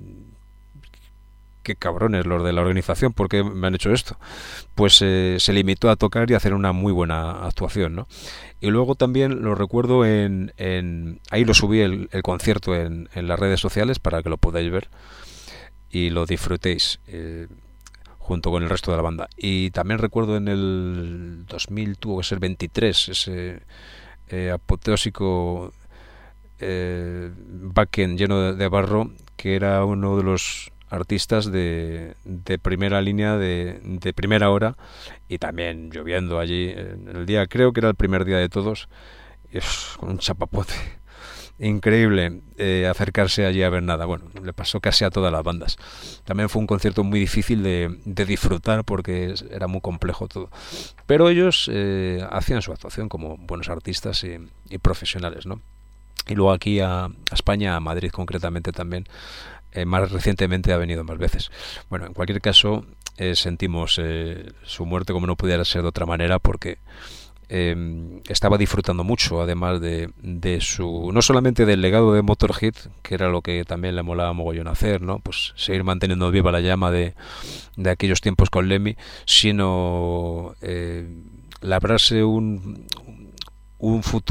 [SPEAKER 1] qué cabrones los de la organización, ¿por qué me han hecho esto? Pues se limitó a tocar y a hacer una muy buena actuación, ¿no? Y luego también lo recuerdo ahí lo subí el concierto en las redes sociales para que lo podáis ver y lo disfrutéis junto con el resto de la banda. Y también recuerdo en el 2000, tuvo que ser 23, ese apoteósico backend lleno de barro, que era uno de los artistas de primera línea, de primera hora, y también lloviendo allí en el día, creo que era el primer día de todos, con un chapapote increíble, acercarse allí a ver nada. Bueno, le pasó casi a todas las bandas. También fue un concierto muy difícil de disfrutar porque era muy complejo todo, pero ellos hacían su actuación como buenos artistas y profesionales, ¿no? Y luego aquí a España, a Madrid concretamente también, más recientemente ha venido más veces. Bueno, en cualquier caso, sentimos su muerte como no pudiera ser de otra manera, porque estaba disfrutando mucho, además de su, no solamente del legado de Motorhead, que era lo que también le molaba mogollón hacer, ¿no? Pues seguir manteniendo viva la llama de aquellos tiempos con Lemmy, sino labrarse un futuro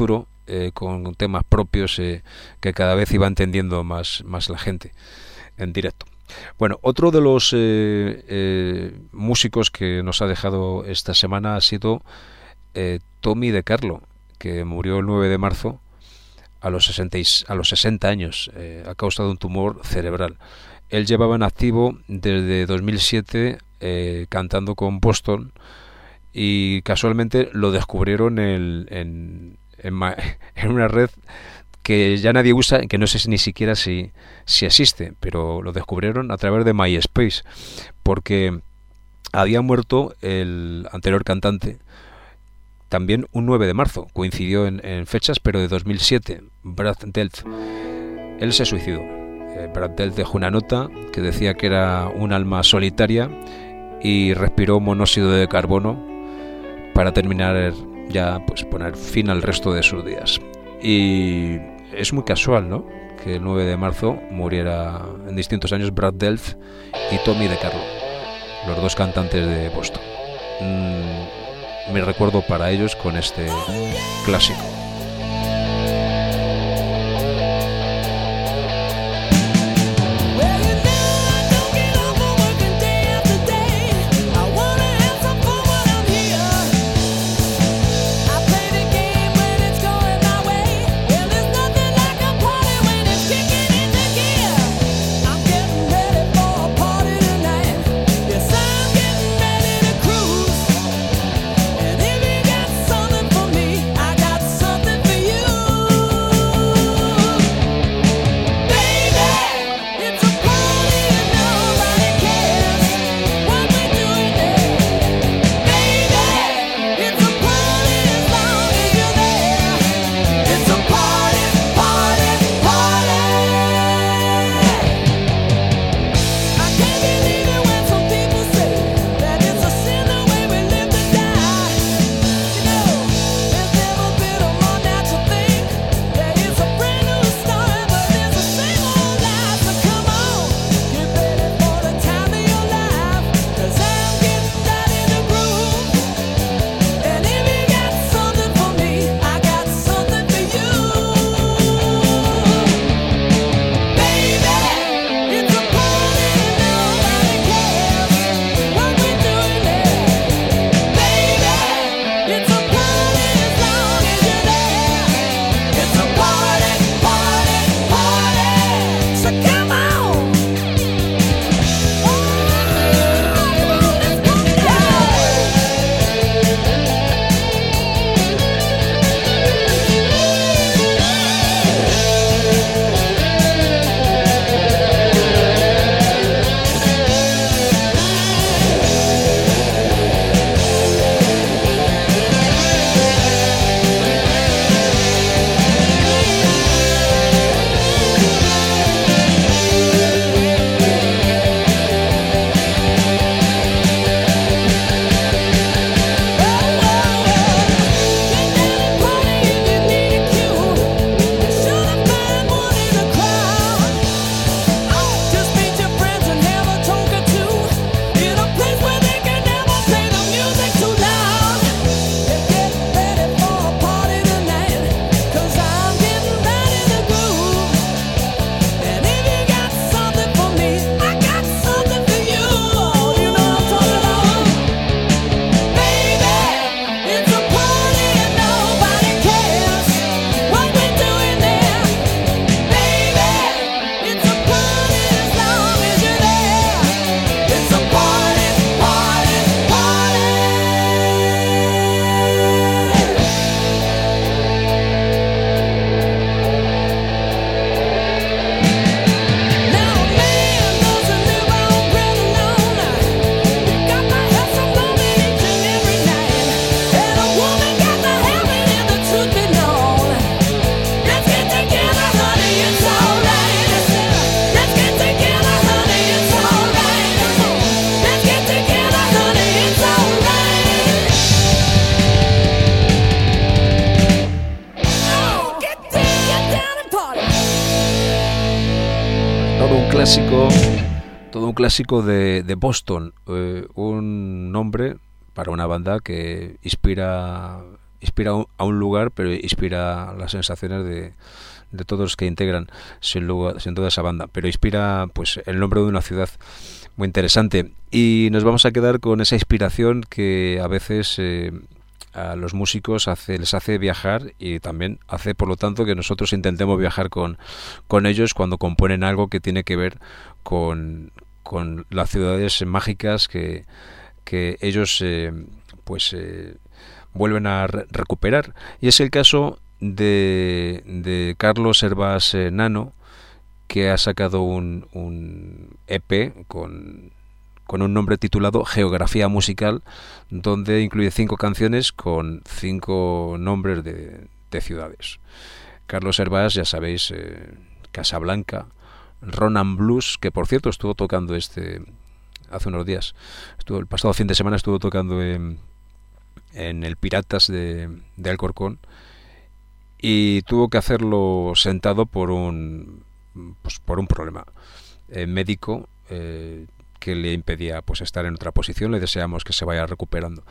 [SPEAKER 1] con temas propios que cada vez iba entendiendo más la gente en directo. Bueno, otro de los músicos que nos ha dejado esta semana ha sido Tommy De Carlo, que murió el 9 de marzo a los 60 años a causa de un tumor cerebral. Él llevaba en activo desde 2007 cantando con Boston, y casualmente lo descubrieron en una red que ya nadie usa, que no sé ni siquiera si existe, pero lo descubrieron a través de MySpace, porque había muerto el anterior cantante también un 9 de marzo, coincidió en fechas, pero de 2007, Brad Delp. Él se suicidó. Brad Delp dejó una nota que decía que era un alma solitaria y respiró monóxido de carbono para terminar ya, pues poner fin al resto de sus días. Y es muy casual, ¿no?, que el 9 de marzo muriera en distintos años Brad Delp y Tommy De Carlo, los dos cantantes de Boston. Me recuerdo para ellos con este clásico. Todo un clásico de Boston, un nombre para una banda que inspira inspira a un lugar, pero inspira las sensaciones de todos los que integran sin duda esa banda, pero inspira pues el nombre de una ciudad muy interesante. Y nos vamos a quedar con esa inspiración que a veces a los músicos les hace viajar, y también hace, por lo tanto, que nosotros intentemos viajar con ellos cuando componen algo que tiene que ver con las ciudades mágicas que ellos vuelven a recuperar. Y es el caso de Carlos Hervás Nano, que ha sacado un EP con un nombre titulado Geografía Musical, donde incluye 5 canciones con 5 nombres de ciudades. Carlos Hervás, ya sabéis, Casablanca, Ronan Blues, que por cierto estuvo tocando hace unos días, el pasado fin de semana estuvo tocando en el Piratas de Alcorcón, y tuvo que hacerlo sentado por un problema médico que le impedía pues estar en otra posición. Le deseamos que se vaya recuperando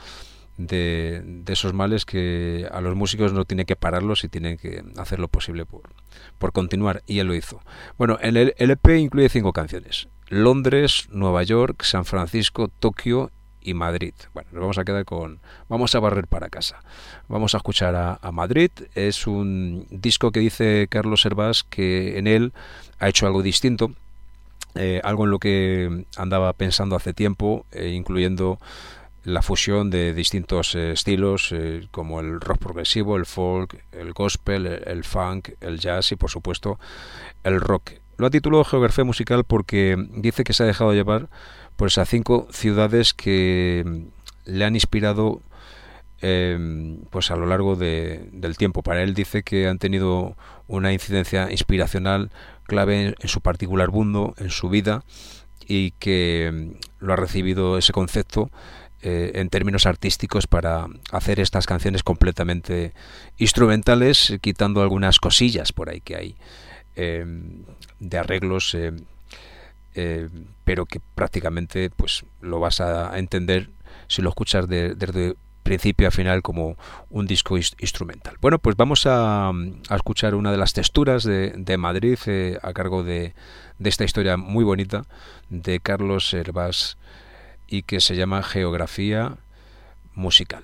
[SPEAKER 1] de esos males, que a los músicos no tienen que pararlos y tienen que hacer lo posible por continuar, y él lo hizo. Bueno, el EP incluye 5 canciones: Londres, Nueva York, San Francisco, Tokio y Madrid. Bueno, nos vamos a quedar vamos a barrer para casa. Vamos a escuchar a Madrid. Es un disco que dice Carlos Hervás que en él ha hecho algo distinto, algo en lo que andaba pensando hace tiempo, incluyendo la fusión de distintos estilos, como el rock progresivo, el folk, el gospel, el funk, el jazz y, por supuesto, el rock. Lo ha titulado Geografía Musical porque dice que se ha dejado llevar por esas 5 ciudades que le han inspirado pues a lo largo del tiempo. Para él, dice que han tenido una incidencia inspiracional clave en su particular mundo, en su vida, y que lo ha recibido ese concepto en términos artísticos para hacer estas canciones completamente instrumentales, quitando algunas cosillas por ahí que hay de arreglos, pero que prácticamente pues lo vas a entender si lo escuchas desde principio a final como un disco instrumental. Bueno, pues vamos a escuchar una de las texturas de Madrid, a cargo de esta historia muy bonita de Carlos Hervás, y que se llama Geografía Musical.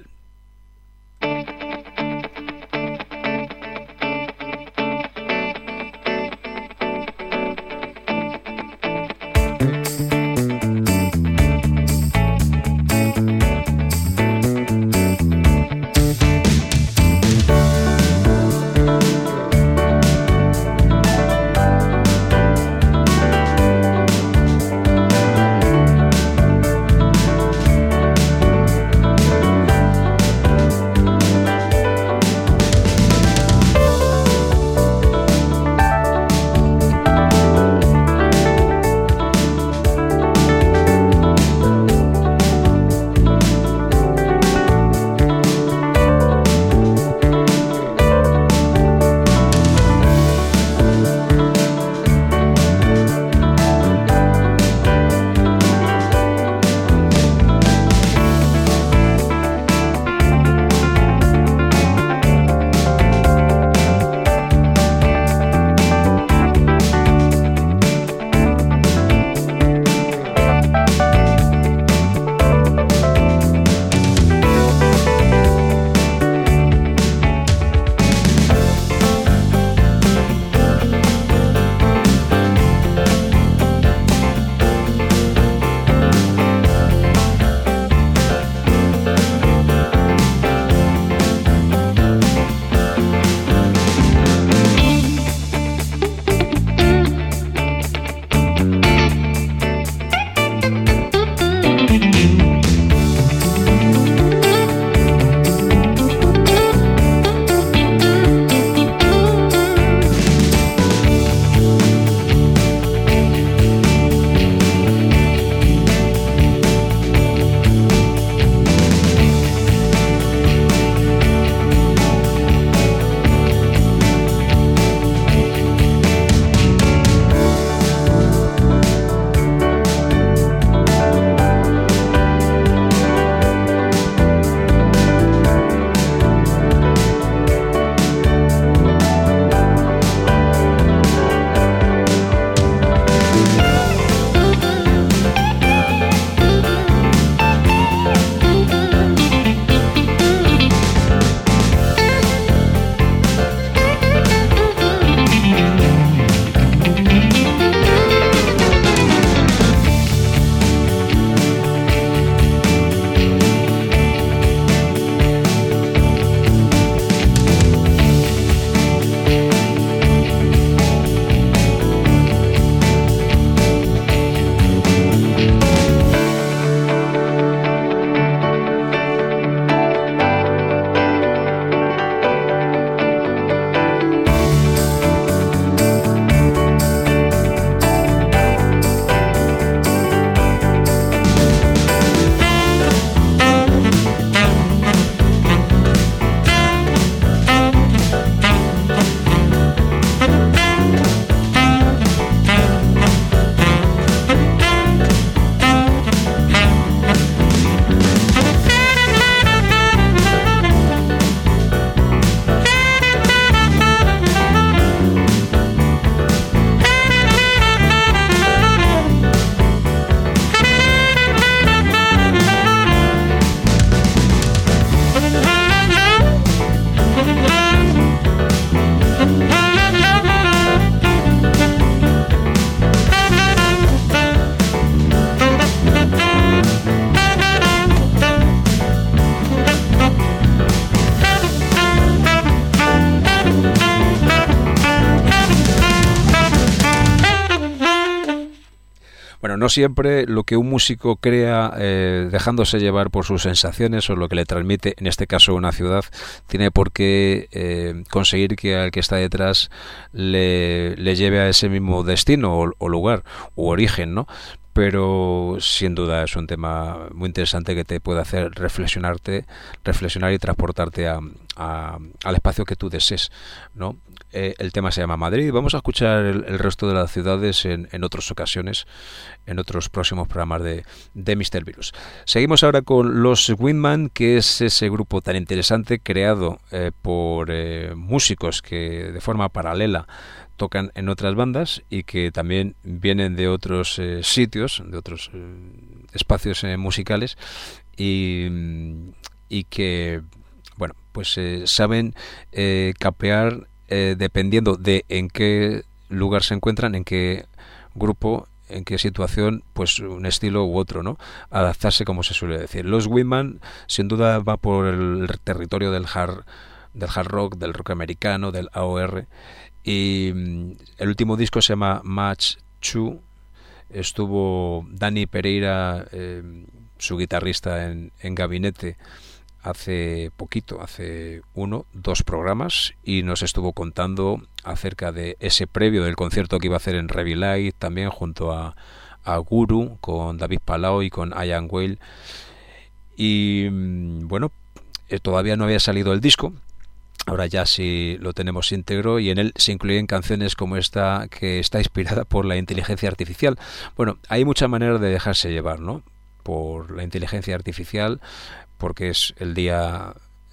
[SPEAKER 1] Bueno, no siempre lo que un músico crea dejándose llevar por sus sensaciones o lo que le transmite, en este caso una ciudad, tiene por qué conseguir que al que está detrás le lleve a ese mismo destino o lugar u origen, ¿no? Pero sin duda es un tema muy interesante que te puede hacer reflexionar y transportarte al espacio que tú desees, ¿no? El tema se llama Madrid. Vamos a escuchar el resto de las ciudades en otras ocasiones, en otros próximos programas de Mr. Virus. Seguimos ahora con los Windman, que es ese grupo tan interesante creado por músicos que de forma paralela tocan en otras bandas y que también vienen de otros sitios, de otros espacios musicales y que, bueno, pues saben capear dependiendo de en qué lugar se encuentran, en qué grupo, en qué situación, pues un estilo u otro, ¿no? Adaptarse, como se suele decir. Los Windman sin duda va por el territorio del hard rock, del rock americano, del AOR. Y el último disco se llama Match 2. Estuvo Dani Pereira, su guitarrista, en Gabinete hace poquito, hace 2 programas, y nos estuvo contando acerca de ese previo del concierto que iba a hacer en Revilight, también junto a Guru, con David Palau y con Ian Whale. Y bueno, todavía no había salido el disco. Ahora ya sí lo tenemos íntegro, y en él se incluyen canciones como esta, que está inspirada por la inteligencia artificial. Bueno, hay muchas maneras de dejarse llevar, ¿no? Por la inteligencia artificial, porque es el día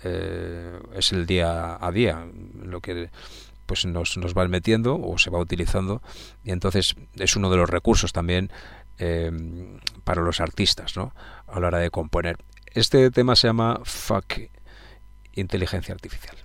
[SPEAKER 1] a día lo que pues nos va metiendo o se va utilizando, y entonces es uno de los recursos también para los artistas, ¿no? A la hora de componer. Este tema se llama Fuck Inteligencia Artificial.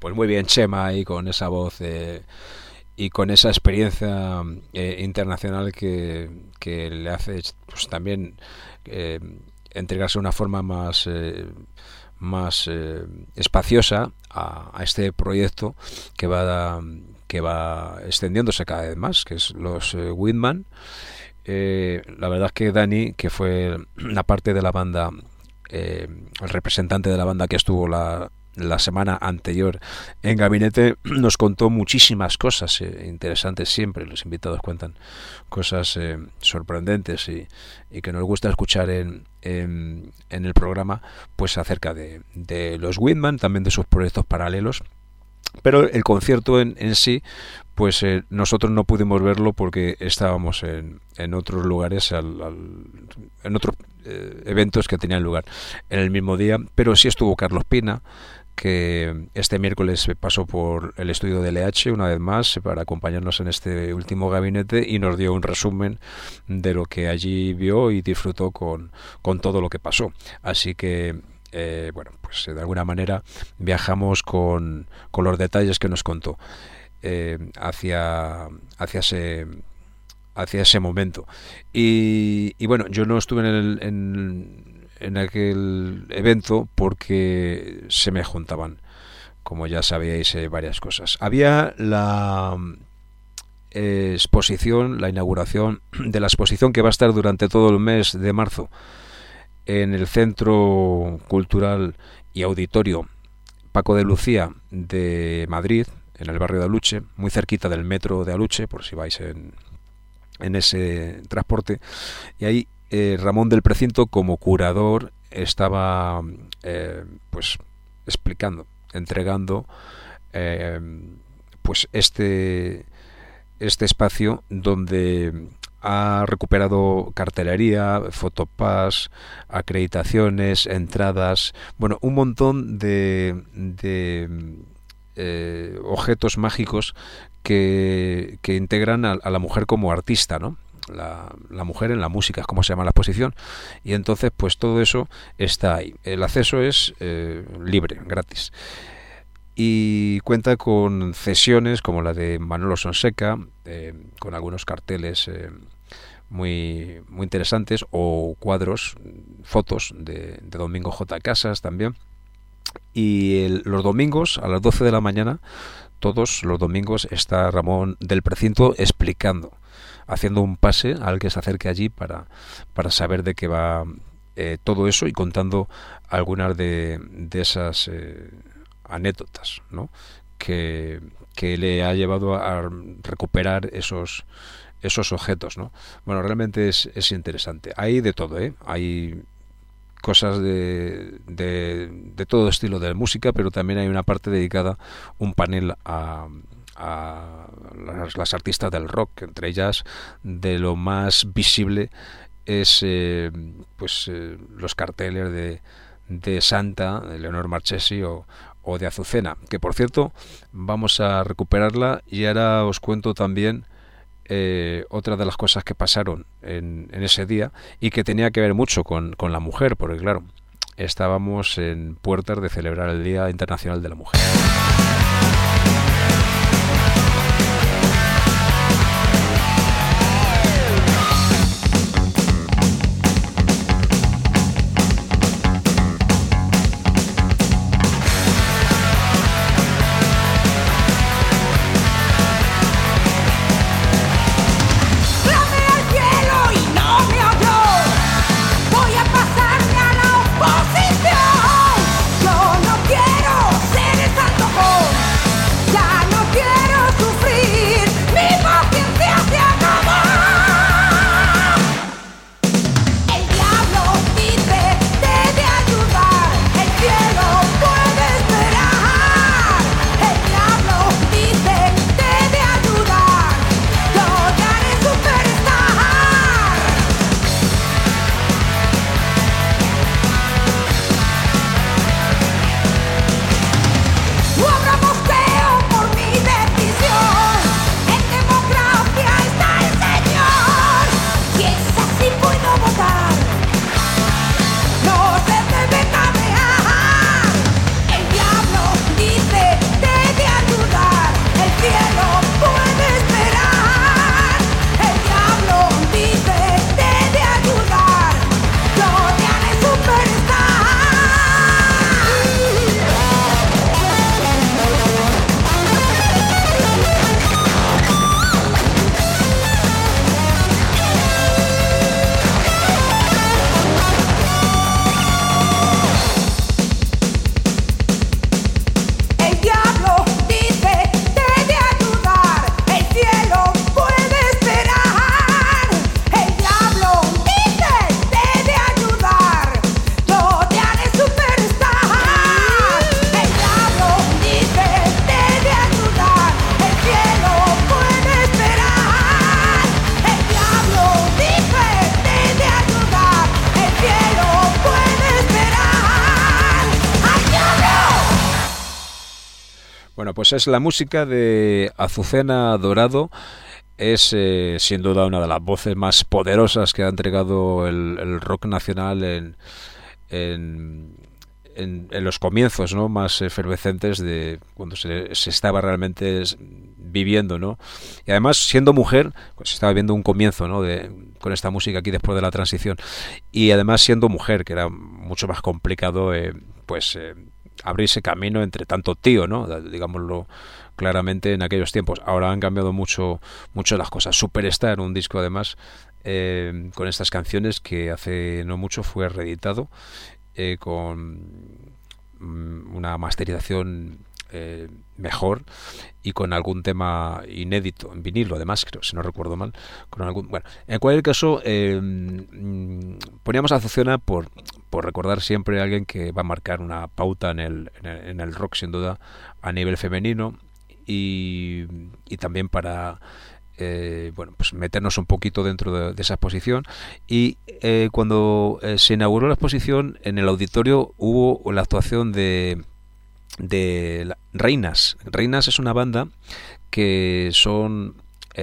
[SPEAKER 1] pues muy bien Chema ahí con esa voz y con esa experiencia internacional que le hace pues también entregarse de una forma más espaciosa a este proyecto que va extendiéndose cada vez más, que es los Whitman. La verdad es que Dani, que fue la parte de la banda, el representante de la banda que estuvo la semana anterior en Gabinete, nos contó muchísimas cosas interesantes. Siempre los invitados cuentan cosas sorprendentes y que nos gusta escuchar en el programa, pues acerca de los Whitman, también de sus proyectos paralelos. Pero el concierto en sí, pues nosotros no pudimos verlo porque estábamos en otros lugares, en otros eventos que tenían lugar en el mismo día. Pero sí estuvo Carlos Pina, que este miércoles pasó por el estudio de LH una vez más para acompañarnos en este último Gabinete y nos dio un resumen de lo que allí vio y disfrutó con todo lo que pasó. Así que bueno, pues de alguna manera viajamos con los detalles que nos contó hacia ese momento. Y bueno, yo no estuve en aquel evento porque se me juntaban, como ya sabíais, varias cosas. Había la exposición, la inauguración de la exposición que va a estar durante todo el mes de marzo en el Centro Cultural y Auditorio Paco de Lucía de Madrid, en el barrio de Aluche, muy cerquita del metro de Aluche, por si vais en ese transporte. Y ahí Ramón del Precinto, como curador, estaba pues explicando, entregando pues este espacio donde ha recuperado cartelería, fotopass, acreditaciones, entradas, bueno, un montón de objetos mágicos que integran a la mujer como artista, ¿no? La mujer en la música, es como se llama la exposición. Y entonces pues todo eso está ahí. El acceso es libre, gratis, y cuenta con cesiones como la de Manolo Sonseca, con algunos carteles muy interesantes, o cuadros, fotos de Domingo J. Casas también. Y los domingos a las 12 de la mañana, todos los domingos, está Ramón del Precinto explicando, haciendo un pase al que se acerque allí para saber de qué va todo eso, y contando algunas de esas anécdotas, ¿no? que le ha llevado a recuperar esos objetos, ¿no? Bueno, realmente es interesante. Hay de todo, hay cosas de todo estilo de música, pero también hay una parte dedicada, un panel a las artistas del rock. Entre ellas, de lo más visible es pues los carteles de Santa, de Leonor Marchesi o de Azucena, que por cierto vamos a recuperarla. Y ahora os cuento también otra de las cosas que pasaron en ese día, y que tenía que ver mucho con la mujer, porque claro, estábamos en puertas de celebrar el Día Internacional de la Mujer.
[SPEAKER 7] Yo no quiero ser el santo.
[SPEAKER 1] Bueno, pues es la música de Azucena Dorado. Es sin duda una de las voces más poderosas que ha entregado el rock nacional en, en los comienzos, ¿no?, más efervescentes de cuando se estaba realmente viviendo, ¿no? Y además, siendo mujer, pues estaba viendo un comienzo, ¿no?, con esta música aquí después de la transición. Y además siendo mujer, que era mucho más complicado abrirse camino entre tanto tío, ¿no?, digámoslo claramente, en aquellos tiempos. Ahora han cambiado mucho las cosas. Superstar, un disco además con estas canciones que hace no mucho fue reeditado con una masterización mejor y con algún tema inédito en vinilo, además, creo, si no recuerdo mal, con algún, bueno, en cualquier caso, poníamos a Azucena por recordar siempre a alguien que va a marcar una pauta en el rock, sin duda, a nivel femenino, y también para pues meternos un poquito dentro de esa exposición. Y cuando se inauguró la exposición, en el auditorio hubo la actuación de Reinas. Reinas es una banda que son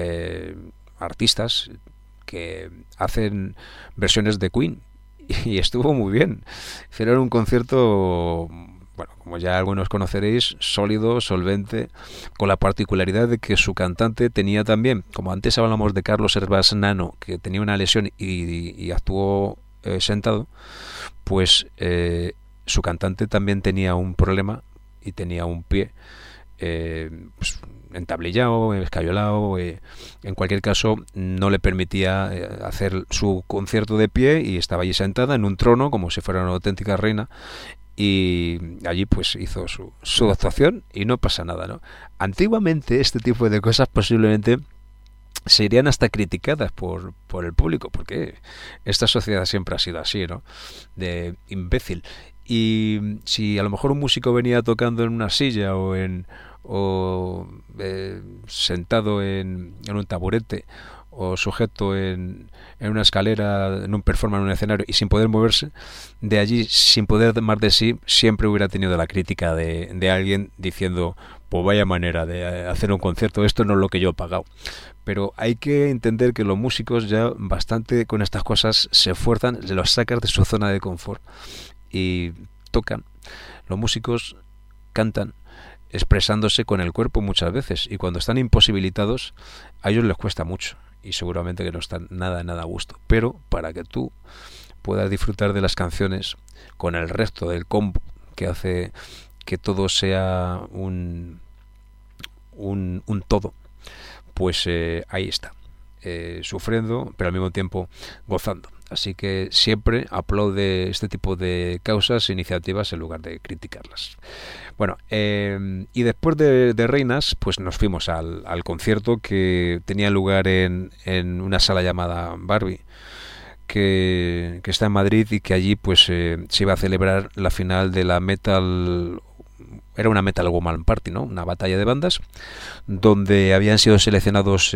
[SPEAKER 1] artistas que hacen versiones de Queen, y estuvo muy bien. Hicieron un concierto, bueno, como ya algunos conoceréis, sólido, solvente, con la particularidad de que su cantante tenía también, como antes hablamos de Carlos Hervás Nano, que tenía una lesión y actuó sentado, pues su cantante también tenía un problema y tenía un pie pues, entablillado, escayolado, en cualquier caso no le permitía hacer su concierto de pie, y estaba allí sentada en un trono como si fuera una auténtica reina, y allí pues hizo su actuación y no pasa nada, ¿no? Antiguamente este tipo de cosas posiblemente serían hasta criticadas por el público, porque esta sociedad siempre ha sido así, ¿no?, de imbécil. Y si a lo mejor un músico venía tocando en una silla o sentado en un taburete, o sujeto en una escalera, en un performance, en un escenario, y sin poder moverse de allí, sin poder más de sí, siempre hubiera tenido la crítica de alguien diciendo, pues vaya manera de hacer un concierto, esto no es lo que yo he pagado. Pero hay que entender que los músicos ya bastante con estas cosas se esfuerzan, se los sacan de su zona de confort y tocan. Los músicos cantan expresándose con el cuerpo muchas veces, y cuando están imposibilitados a ellos les cuesta mucho, y seguramente que no están nada a gusto. Pero para que tú puedas disfrutar de las canciones con el resto del combo que hace que todo sea un todo, pues ahí está, sufriendo pero al mismo tiempo gozando. Así que siempre aplaude este tipo de causas, iniciativas, en lugar de criticarlas. Bueno, y después de Reinas, pues nos fuimos al concierto que tenía lugar en una sala llamada Barbie, que está en Madrid, y que allí pues se iba a celebrar la final de la Metal... Era una Metal Woman Party, ¿no?, una batalla de bandas, donde habían sido seleccionados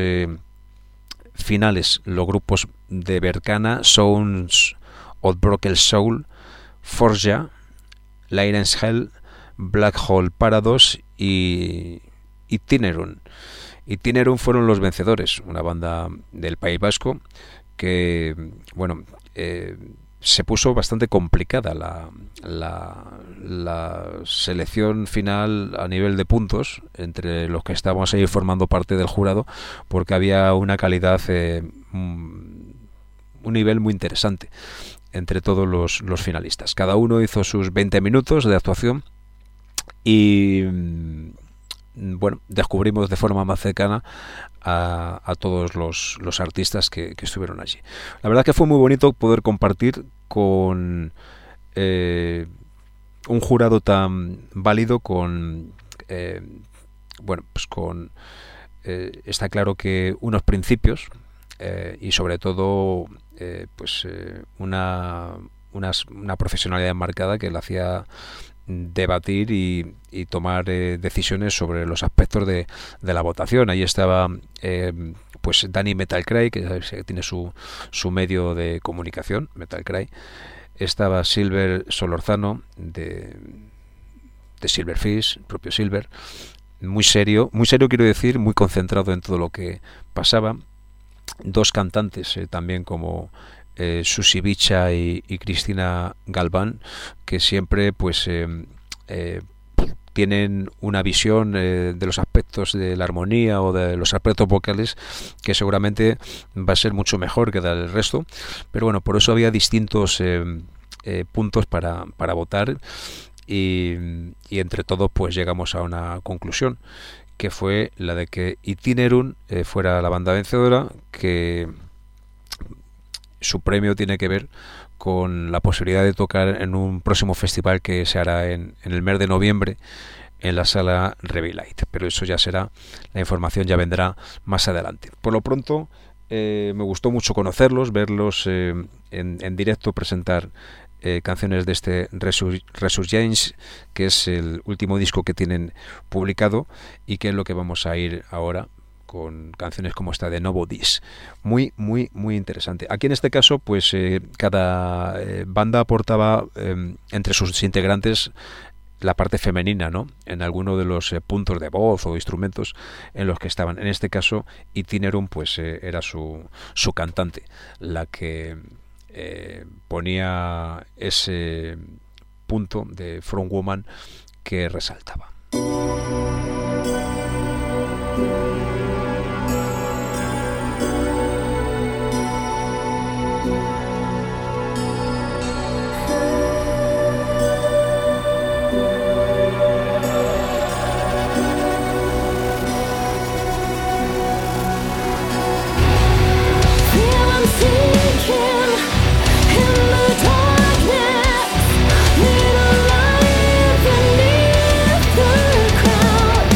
[SPEAKER 1] finales los grupos de Berkana, Sounds of Broken Soul, Forja, Lyrens Hell, Black Hole Paradox y Itinerum. Itinerum fueron los vencedores, una banda del País Vasco que, bueno, se puso bastante complicada la selección final a nivel de puntos entre los que estábamos ahí formando parte del jurado, porque había una calidad, un nivel muy interesante entre todos los finalistas. Cada uno hizo sus 20 minutos de actuación y, bueno, descubrimos de forma más cercana a todos los artistas que estuvieron allí. La verdad que fue muy bonito poder compartir con un jurado tan válido, con bueno, pues con está claro que unos principios y sobre todo una profesionalidad marcada que le hacía debatir y tomar decisiones sobre los aspectos de la votación. Ahí estaba pues Dani Metalcray, que tiene su medio de comunicación, Metalcray. Estaba Silver Solorzano de Silverfish, el propio Silver. muy serio quiero decir, muy concentrado en todo lo que pasaba. Dos cantantes también como Susi Bicha y Cristina Galván, que siempre pues tienen una visión de los aspectos de la armonía o de los aspectos vocales que seguramente va a ser mucho mejor que del resto, pero bueno, por eso había distintos puntos para votar y entre todos pues llegamos a una conclusión, que fue la de que Itinerum fuera la banda vencedora, que su premio tiene que ver con la posibilidad de tocar en un próximo festival que se hará en el mes de noviembre en la sala Revilight, pero eso ya será, la información ya vendrá más adelante. Por lo pronto me gustó mucho conocerlos, verlos en directo presentar canciones de este Resurgence, que es el último disco que tienen publicado y que es lo que vamos a ir ahora, con canciones como esta de Nobody's. Muy interesante. Aquí en este caso pues cada banda aportaba entre sus integrantes la parte femenina, ¿no?, en alguno de los puntos de voz o instrumentos en los que estaban. En este caso Itinerum pues era su cantante la que ponía ese punto de frontwoman que resaltaba.
[SPEAKER 7] Little light beneath the crowd.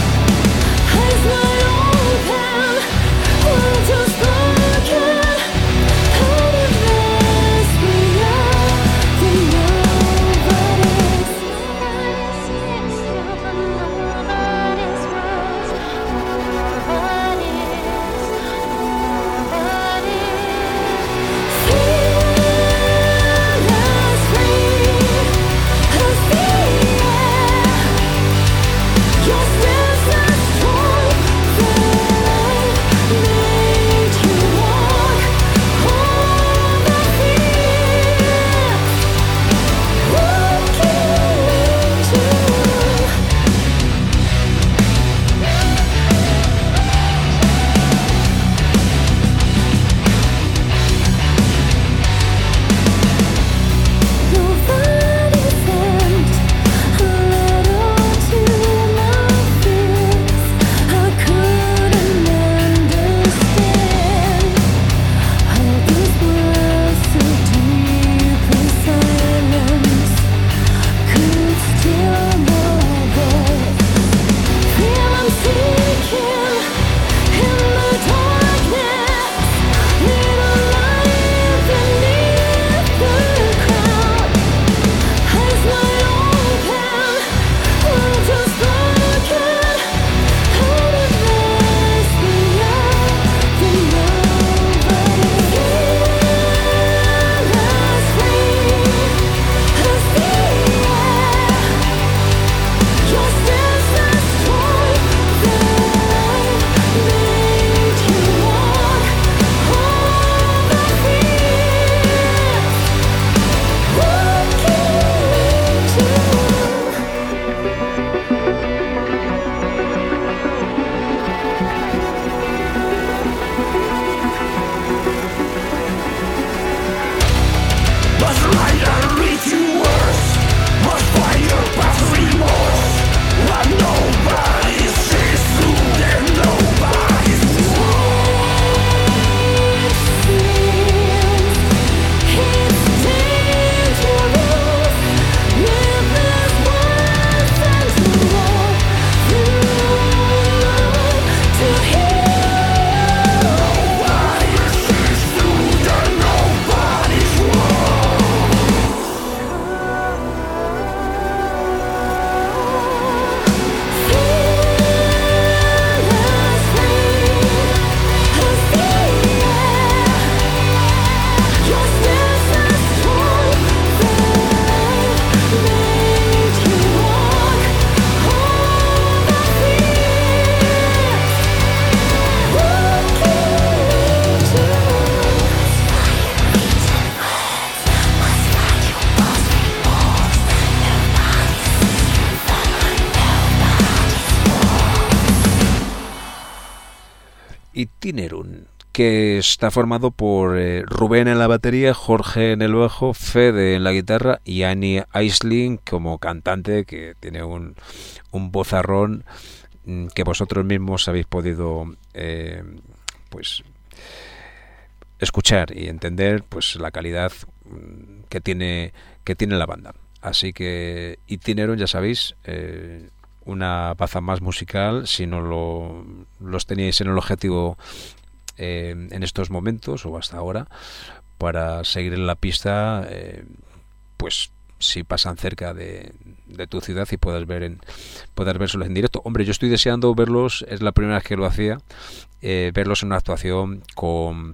[SPEAKER 1] Itinerum, que está formado por Rubén en la batería, Jorge en el bajo, Fede en la guitarra y Annie Aisling como cantante, que tiene un vozarrón que vosotros mismos habéis podido pues escuchar y entender pues la calidad que tiene la banda. Así que Itinerum, ya sabéis, una baza más musical, si no los teníais en el objetivo en estos momentos o hasta ahora, para seguir en la pista, pues si pasan cerca de tu ciudad y poder verlos en directo. Hombre, yo estoy deseando verlos, es la primera vez que lo hacía, verlos en una actuación con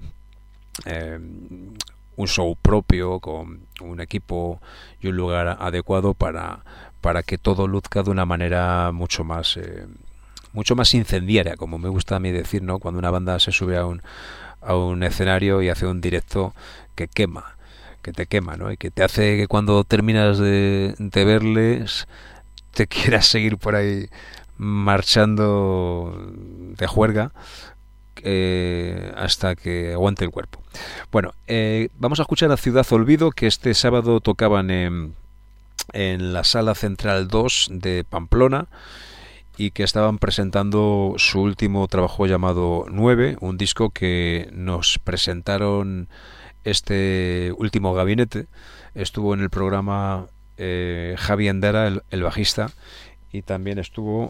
[SPEAKER 1] un show propio, con un equipo y un lugar adecuado para que todo luzca de una manera mucho más incendiaria, como me gusta a mí decir, ¿no? Cuando una banda se sube a un escenario y hace un directo que te quema, ¿no? Y que te hace que cuando terminas de verles te quieras seguir por ahí marchando de juerga hasta que aguante el cuerpo. Bueno, vamos a escuchar a Ciudad Olvido, que este sábado tocaban en la Sala Central 2 de Pamplona, y que estaban presentando su último trabajo llamado 9, un disco que nos presentaron este último gabinete. Estuvo en el programa Javi Endara, el bajista, y también estuvo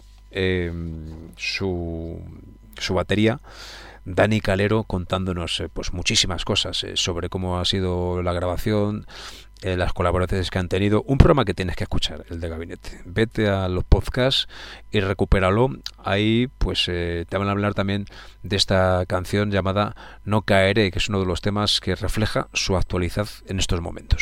[SPEAKER 1] su batería, Dani Calero, contándonos pues muchísimas cosas sobre cómo ha sido la grabación, las colaboraciones que han tenido. Un programa que tienes que escuchar, el de Gabinete. Vete a los podcasts y recupéralo. Ahí pues te van a hablar también de esta canción llamada No Caeré, que es uno de los temas que refleja su actualidad en estos momentos.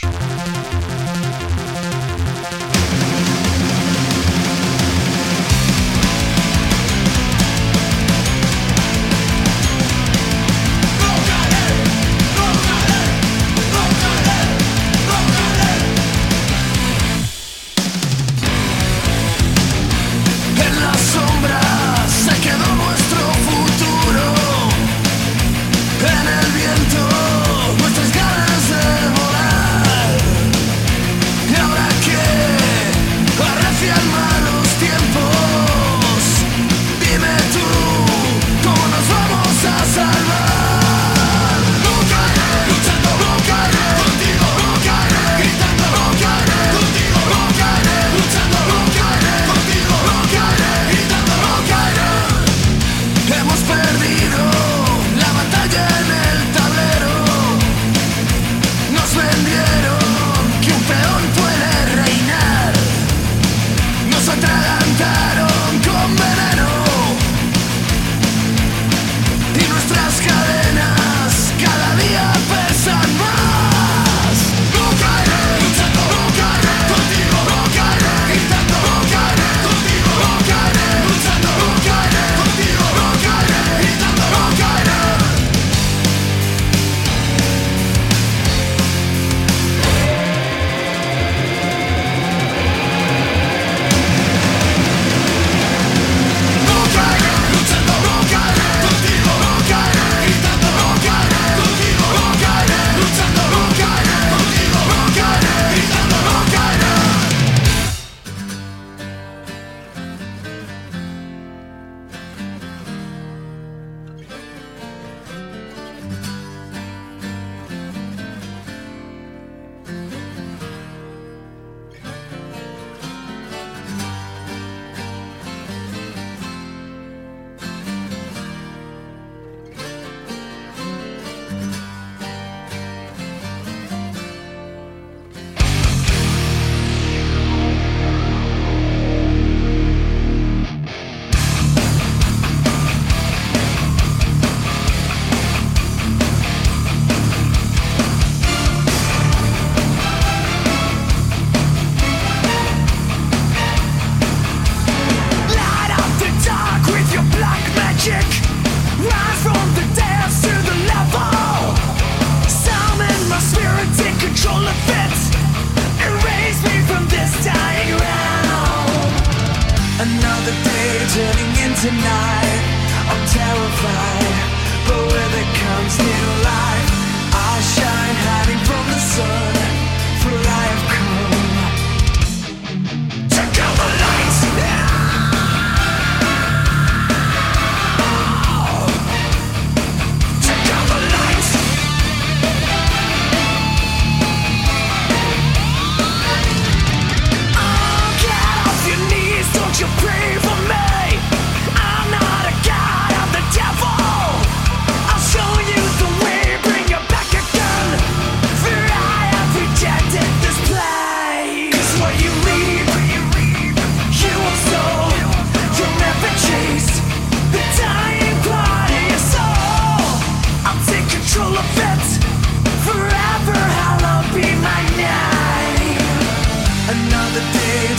[SPEAKER 7] En el viento, nuestras ganas de volar.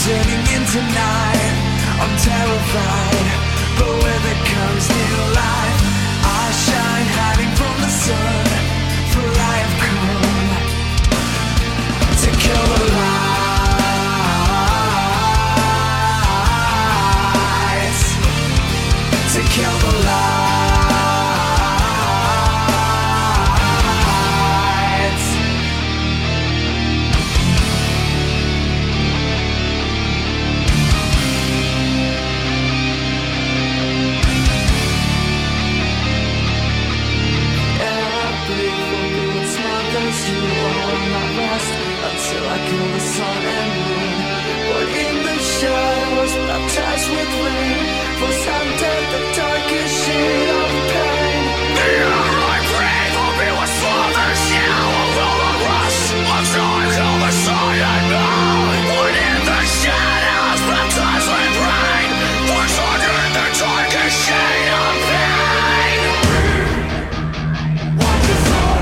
[SPEAKER 2] turning into night. I'm terrified, but when there comes new life, I shine hiding from the sun. For I have come to kill the lies, to kill the lies. Until I kill the sun and moon, born in the shadows, baptized with rain, force under the darkest shade of pain. The air I breathe will be what smothers you. I will not rest until I kill the sun and moon, born in the shadows, baptized with rain, force under the darkest shade of pain. What is all?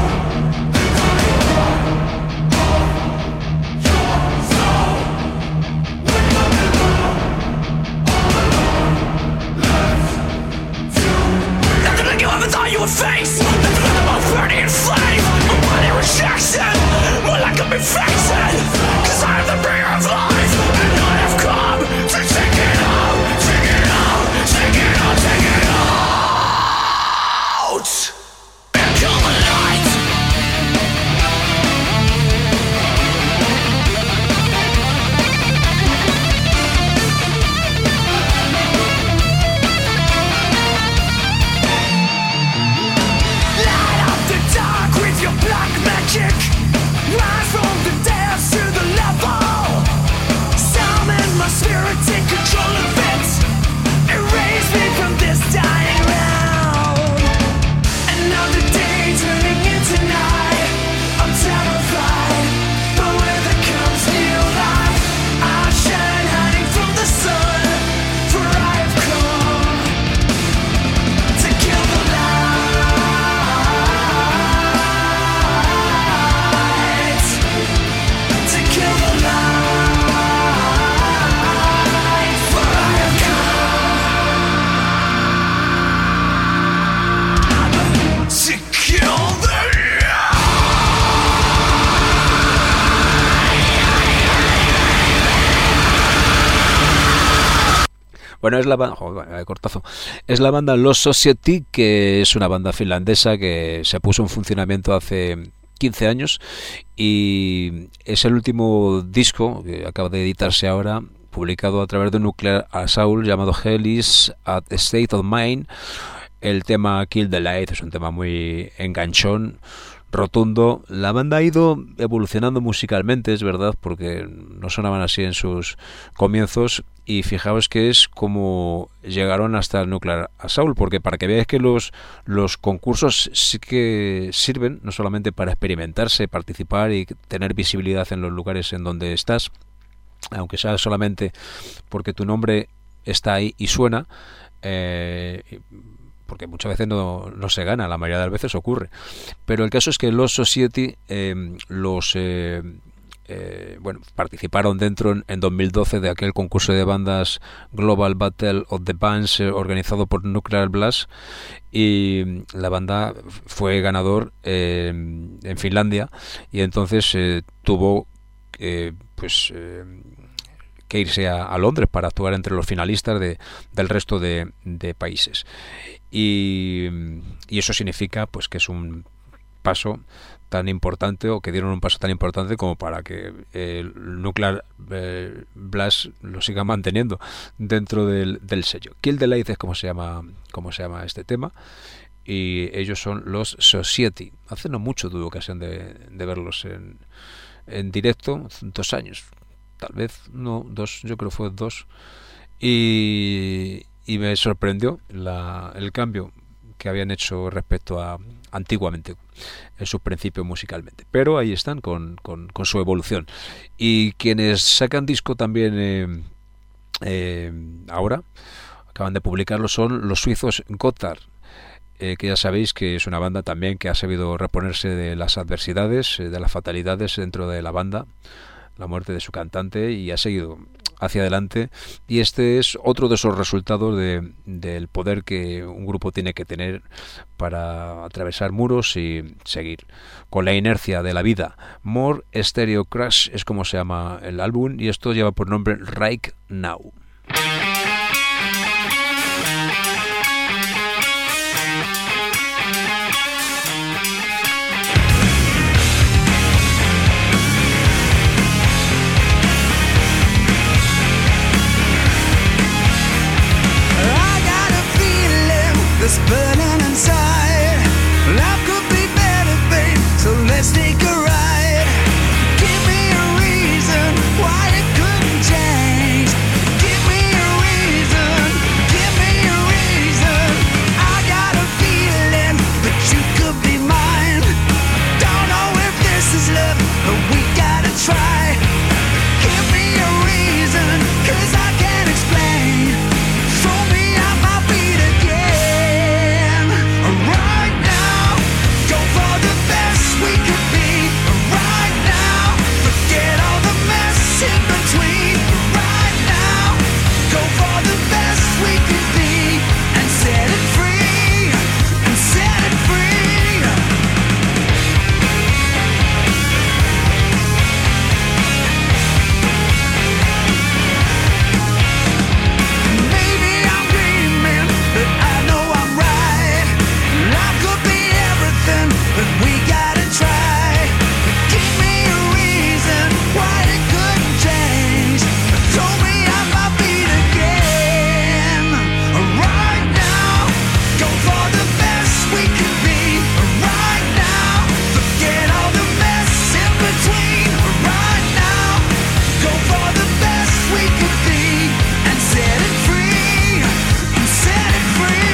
[SPEAKER 2] Thought you would face the glare of burning in flame. My body rejection, well I can be facing, cause I am the bringer of life, and I have come to take it out, take it out, take it out, take it out, and kill the night. Your black magic, rise from the depths to the level. Summon my spirit, take control of it. Erase me from this dying round. Another day turning into night. I'm terrified, but when there comes new life, I shine hiding from the sun. For I have come to kill the light.
[SPEAKER 1] Bueno, es la banda, cortazo. Es la banda Lost Society, que es una banda finlandesa que se puso en funcionamiento hace 15 años y es el último disco que acaba de editarse ahora, publicado a través de Nuclear Assault, llamado Hell is at State of Mind. El tema Kill the Light es un tema muy enganchón, rotundo. La banda ha ido evolucionando musicalmente, es verdad, porque no sonaban así en sus comienzos, y fijaos que es como llegaron hasta el Nuclear Assault, porque para que veáis que los concursos sí que sirven no solamente para experimentarse, participar y tener visibilidad en los lugares en donde estás, aunque sea solamente porque tu nombre está ahí y suena, porque muchas veces no se gana, la mayoría de las veces ocurre. Pero el caso es que Lost Society participaron dentro en 2012 de aquel concurso de bandas Global Battle of the Bands organizado por Nuclear Blast, y la banda fue ganador en Finlandia, y entonces tuvo que irse a Londres para actuar entre los finalistas del resto de países, y eso significa pues que es un paso tan importante, o que dieron un paso tan importante como para que el Nuclear Blast lo siga manteniendo dentro del sello. Kill the Light es como se llama este tema, y ellos son Lost Society. Hace no mucho tuve ocasión de verlos en directo, 2 años, tal vez, no, 2, yo creo que fue 2, y me sorprendió el cambio que habían hecho respecto a antiguamente en sus principios musicalmente, pero ahí están con su evolución. Y quienes sacan disco también ahora, acaban de publicarlo, son los suizos Gotthard, que ya sabéis que es una banda también que ha sabido reponerse de las adversidades, de las fatalidades dentro de la banda, la muerte de su cantante, y ha hacia adelante, y este es otro de esos resultados del poder que un grupo tiene que tener para atravesar muros y seguir con la inercia de la vida. More Stereo Crash es como se llama el álbum, y esto lleva por nombre Right Now.
[SPEAKER 2] That's burning inside. Life could be better, babe, so let's take a ride. Give me a reason why it couldn't change. Give me a reason, give me a reason. I got a feeling that you could be mine. Don't know if this is love, but we gotta try. Give me a reason, 'cause I can't explain. Throw me out my feet again. Right now, go for the best we could be. Right now, forget all the mess in between. Right now, go for the best we could be and set it free, and set it free. Maybe I'm dreaming, but I know I'm right. Life could be everything, but we gotta try. Give me a reason why it couldn't change. Throw me off my feet again. Right now, go for the best we could be. Right now, forget all the mess in between. Right now, go for the best we could be and set it free, and set it free.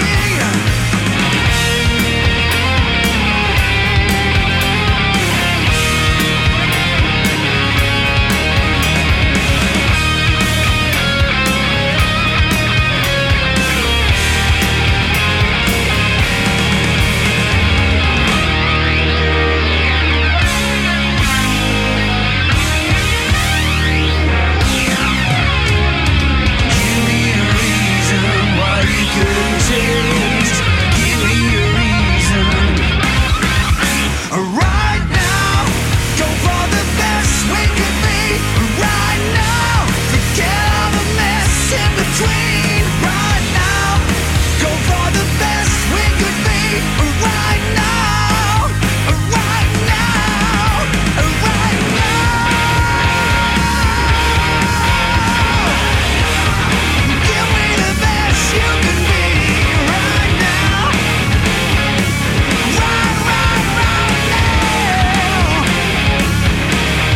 [SPEAKER 2] Give me a reason why you couldn't change. Give me a reason. Right now, go for the best we could be. Right now, forget all the mess in between. Right now, go for the best we could be. Right now, right now, right now. Give me the best you can be. Right now, right now.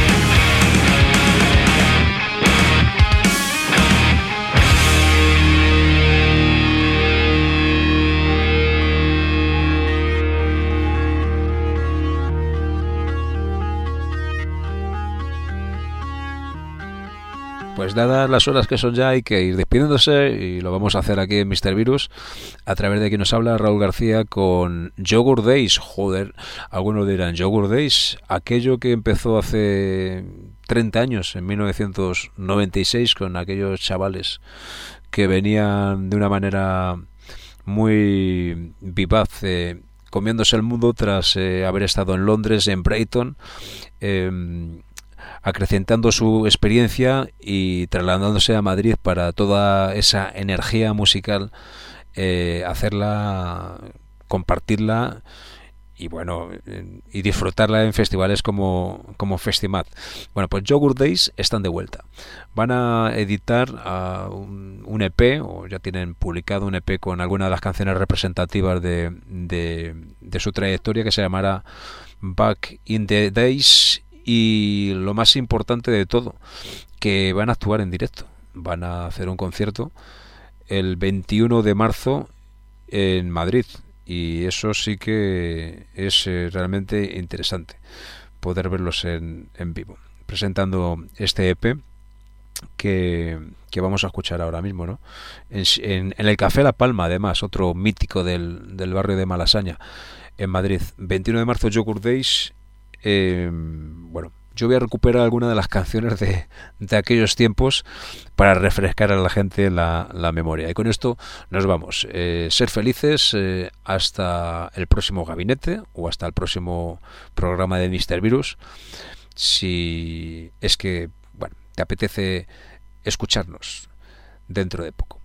[SPEAKER 1] Pues dadas las horas que son ya, hay que ir despidiéndose, y lo vamos a hacer aquí en Mr. Virus a través de quien nos habla, Raúl García, con Yogurt Days. Joder, algunos dirán, Yogurt Days, aquello que empezó hace 30 años, en 1996, con aquellos chavales que venían de una manera muy vivaz, comiéndose el mundo tras haber estado en Londres, en Brighton, acrecentando su experiencia y trasladándose a Madrid para toda esa energía musical, hacerla, compartirla y bueno, y disfrutarla en festivales como Festimat. Bueno, pues Yogurt Days están de vuelta. Van a editar un EP, o ya tienen publicado un EP con algunas de las canciones representativas de su trayectoria, que se llamará Back in the Days. Y lo más importante de todo, que van a actuar en directo. Van a hacer un concierto el 21 de marzo en Madrid, y eso sí que es realmente interesante, poder verlos en vivo, presentando este EP que vamos a escuchar ahora mismo, ¿no? En el Café La Palma, además, otro mítico del barrio de Malasaña, en Madrid. 21 de marzo, Yogurt Days. Bueno, yo voy a recuperar alguna de las canciones de aquellos tiempos para refrescar a la gente la memoria. Y con esto nos vamos. Ser felices hasta el próximo gabinete o hasta el próximo programa de Mr. Virus. Si es que, bueno, te apetece escucharnos dentro de poco.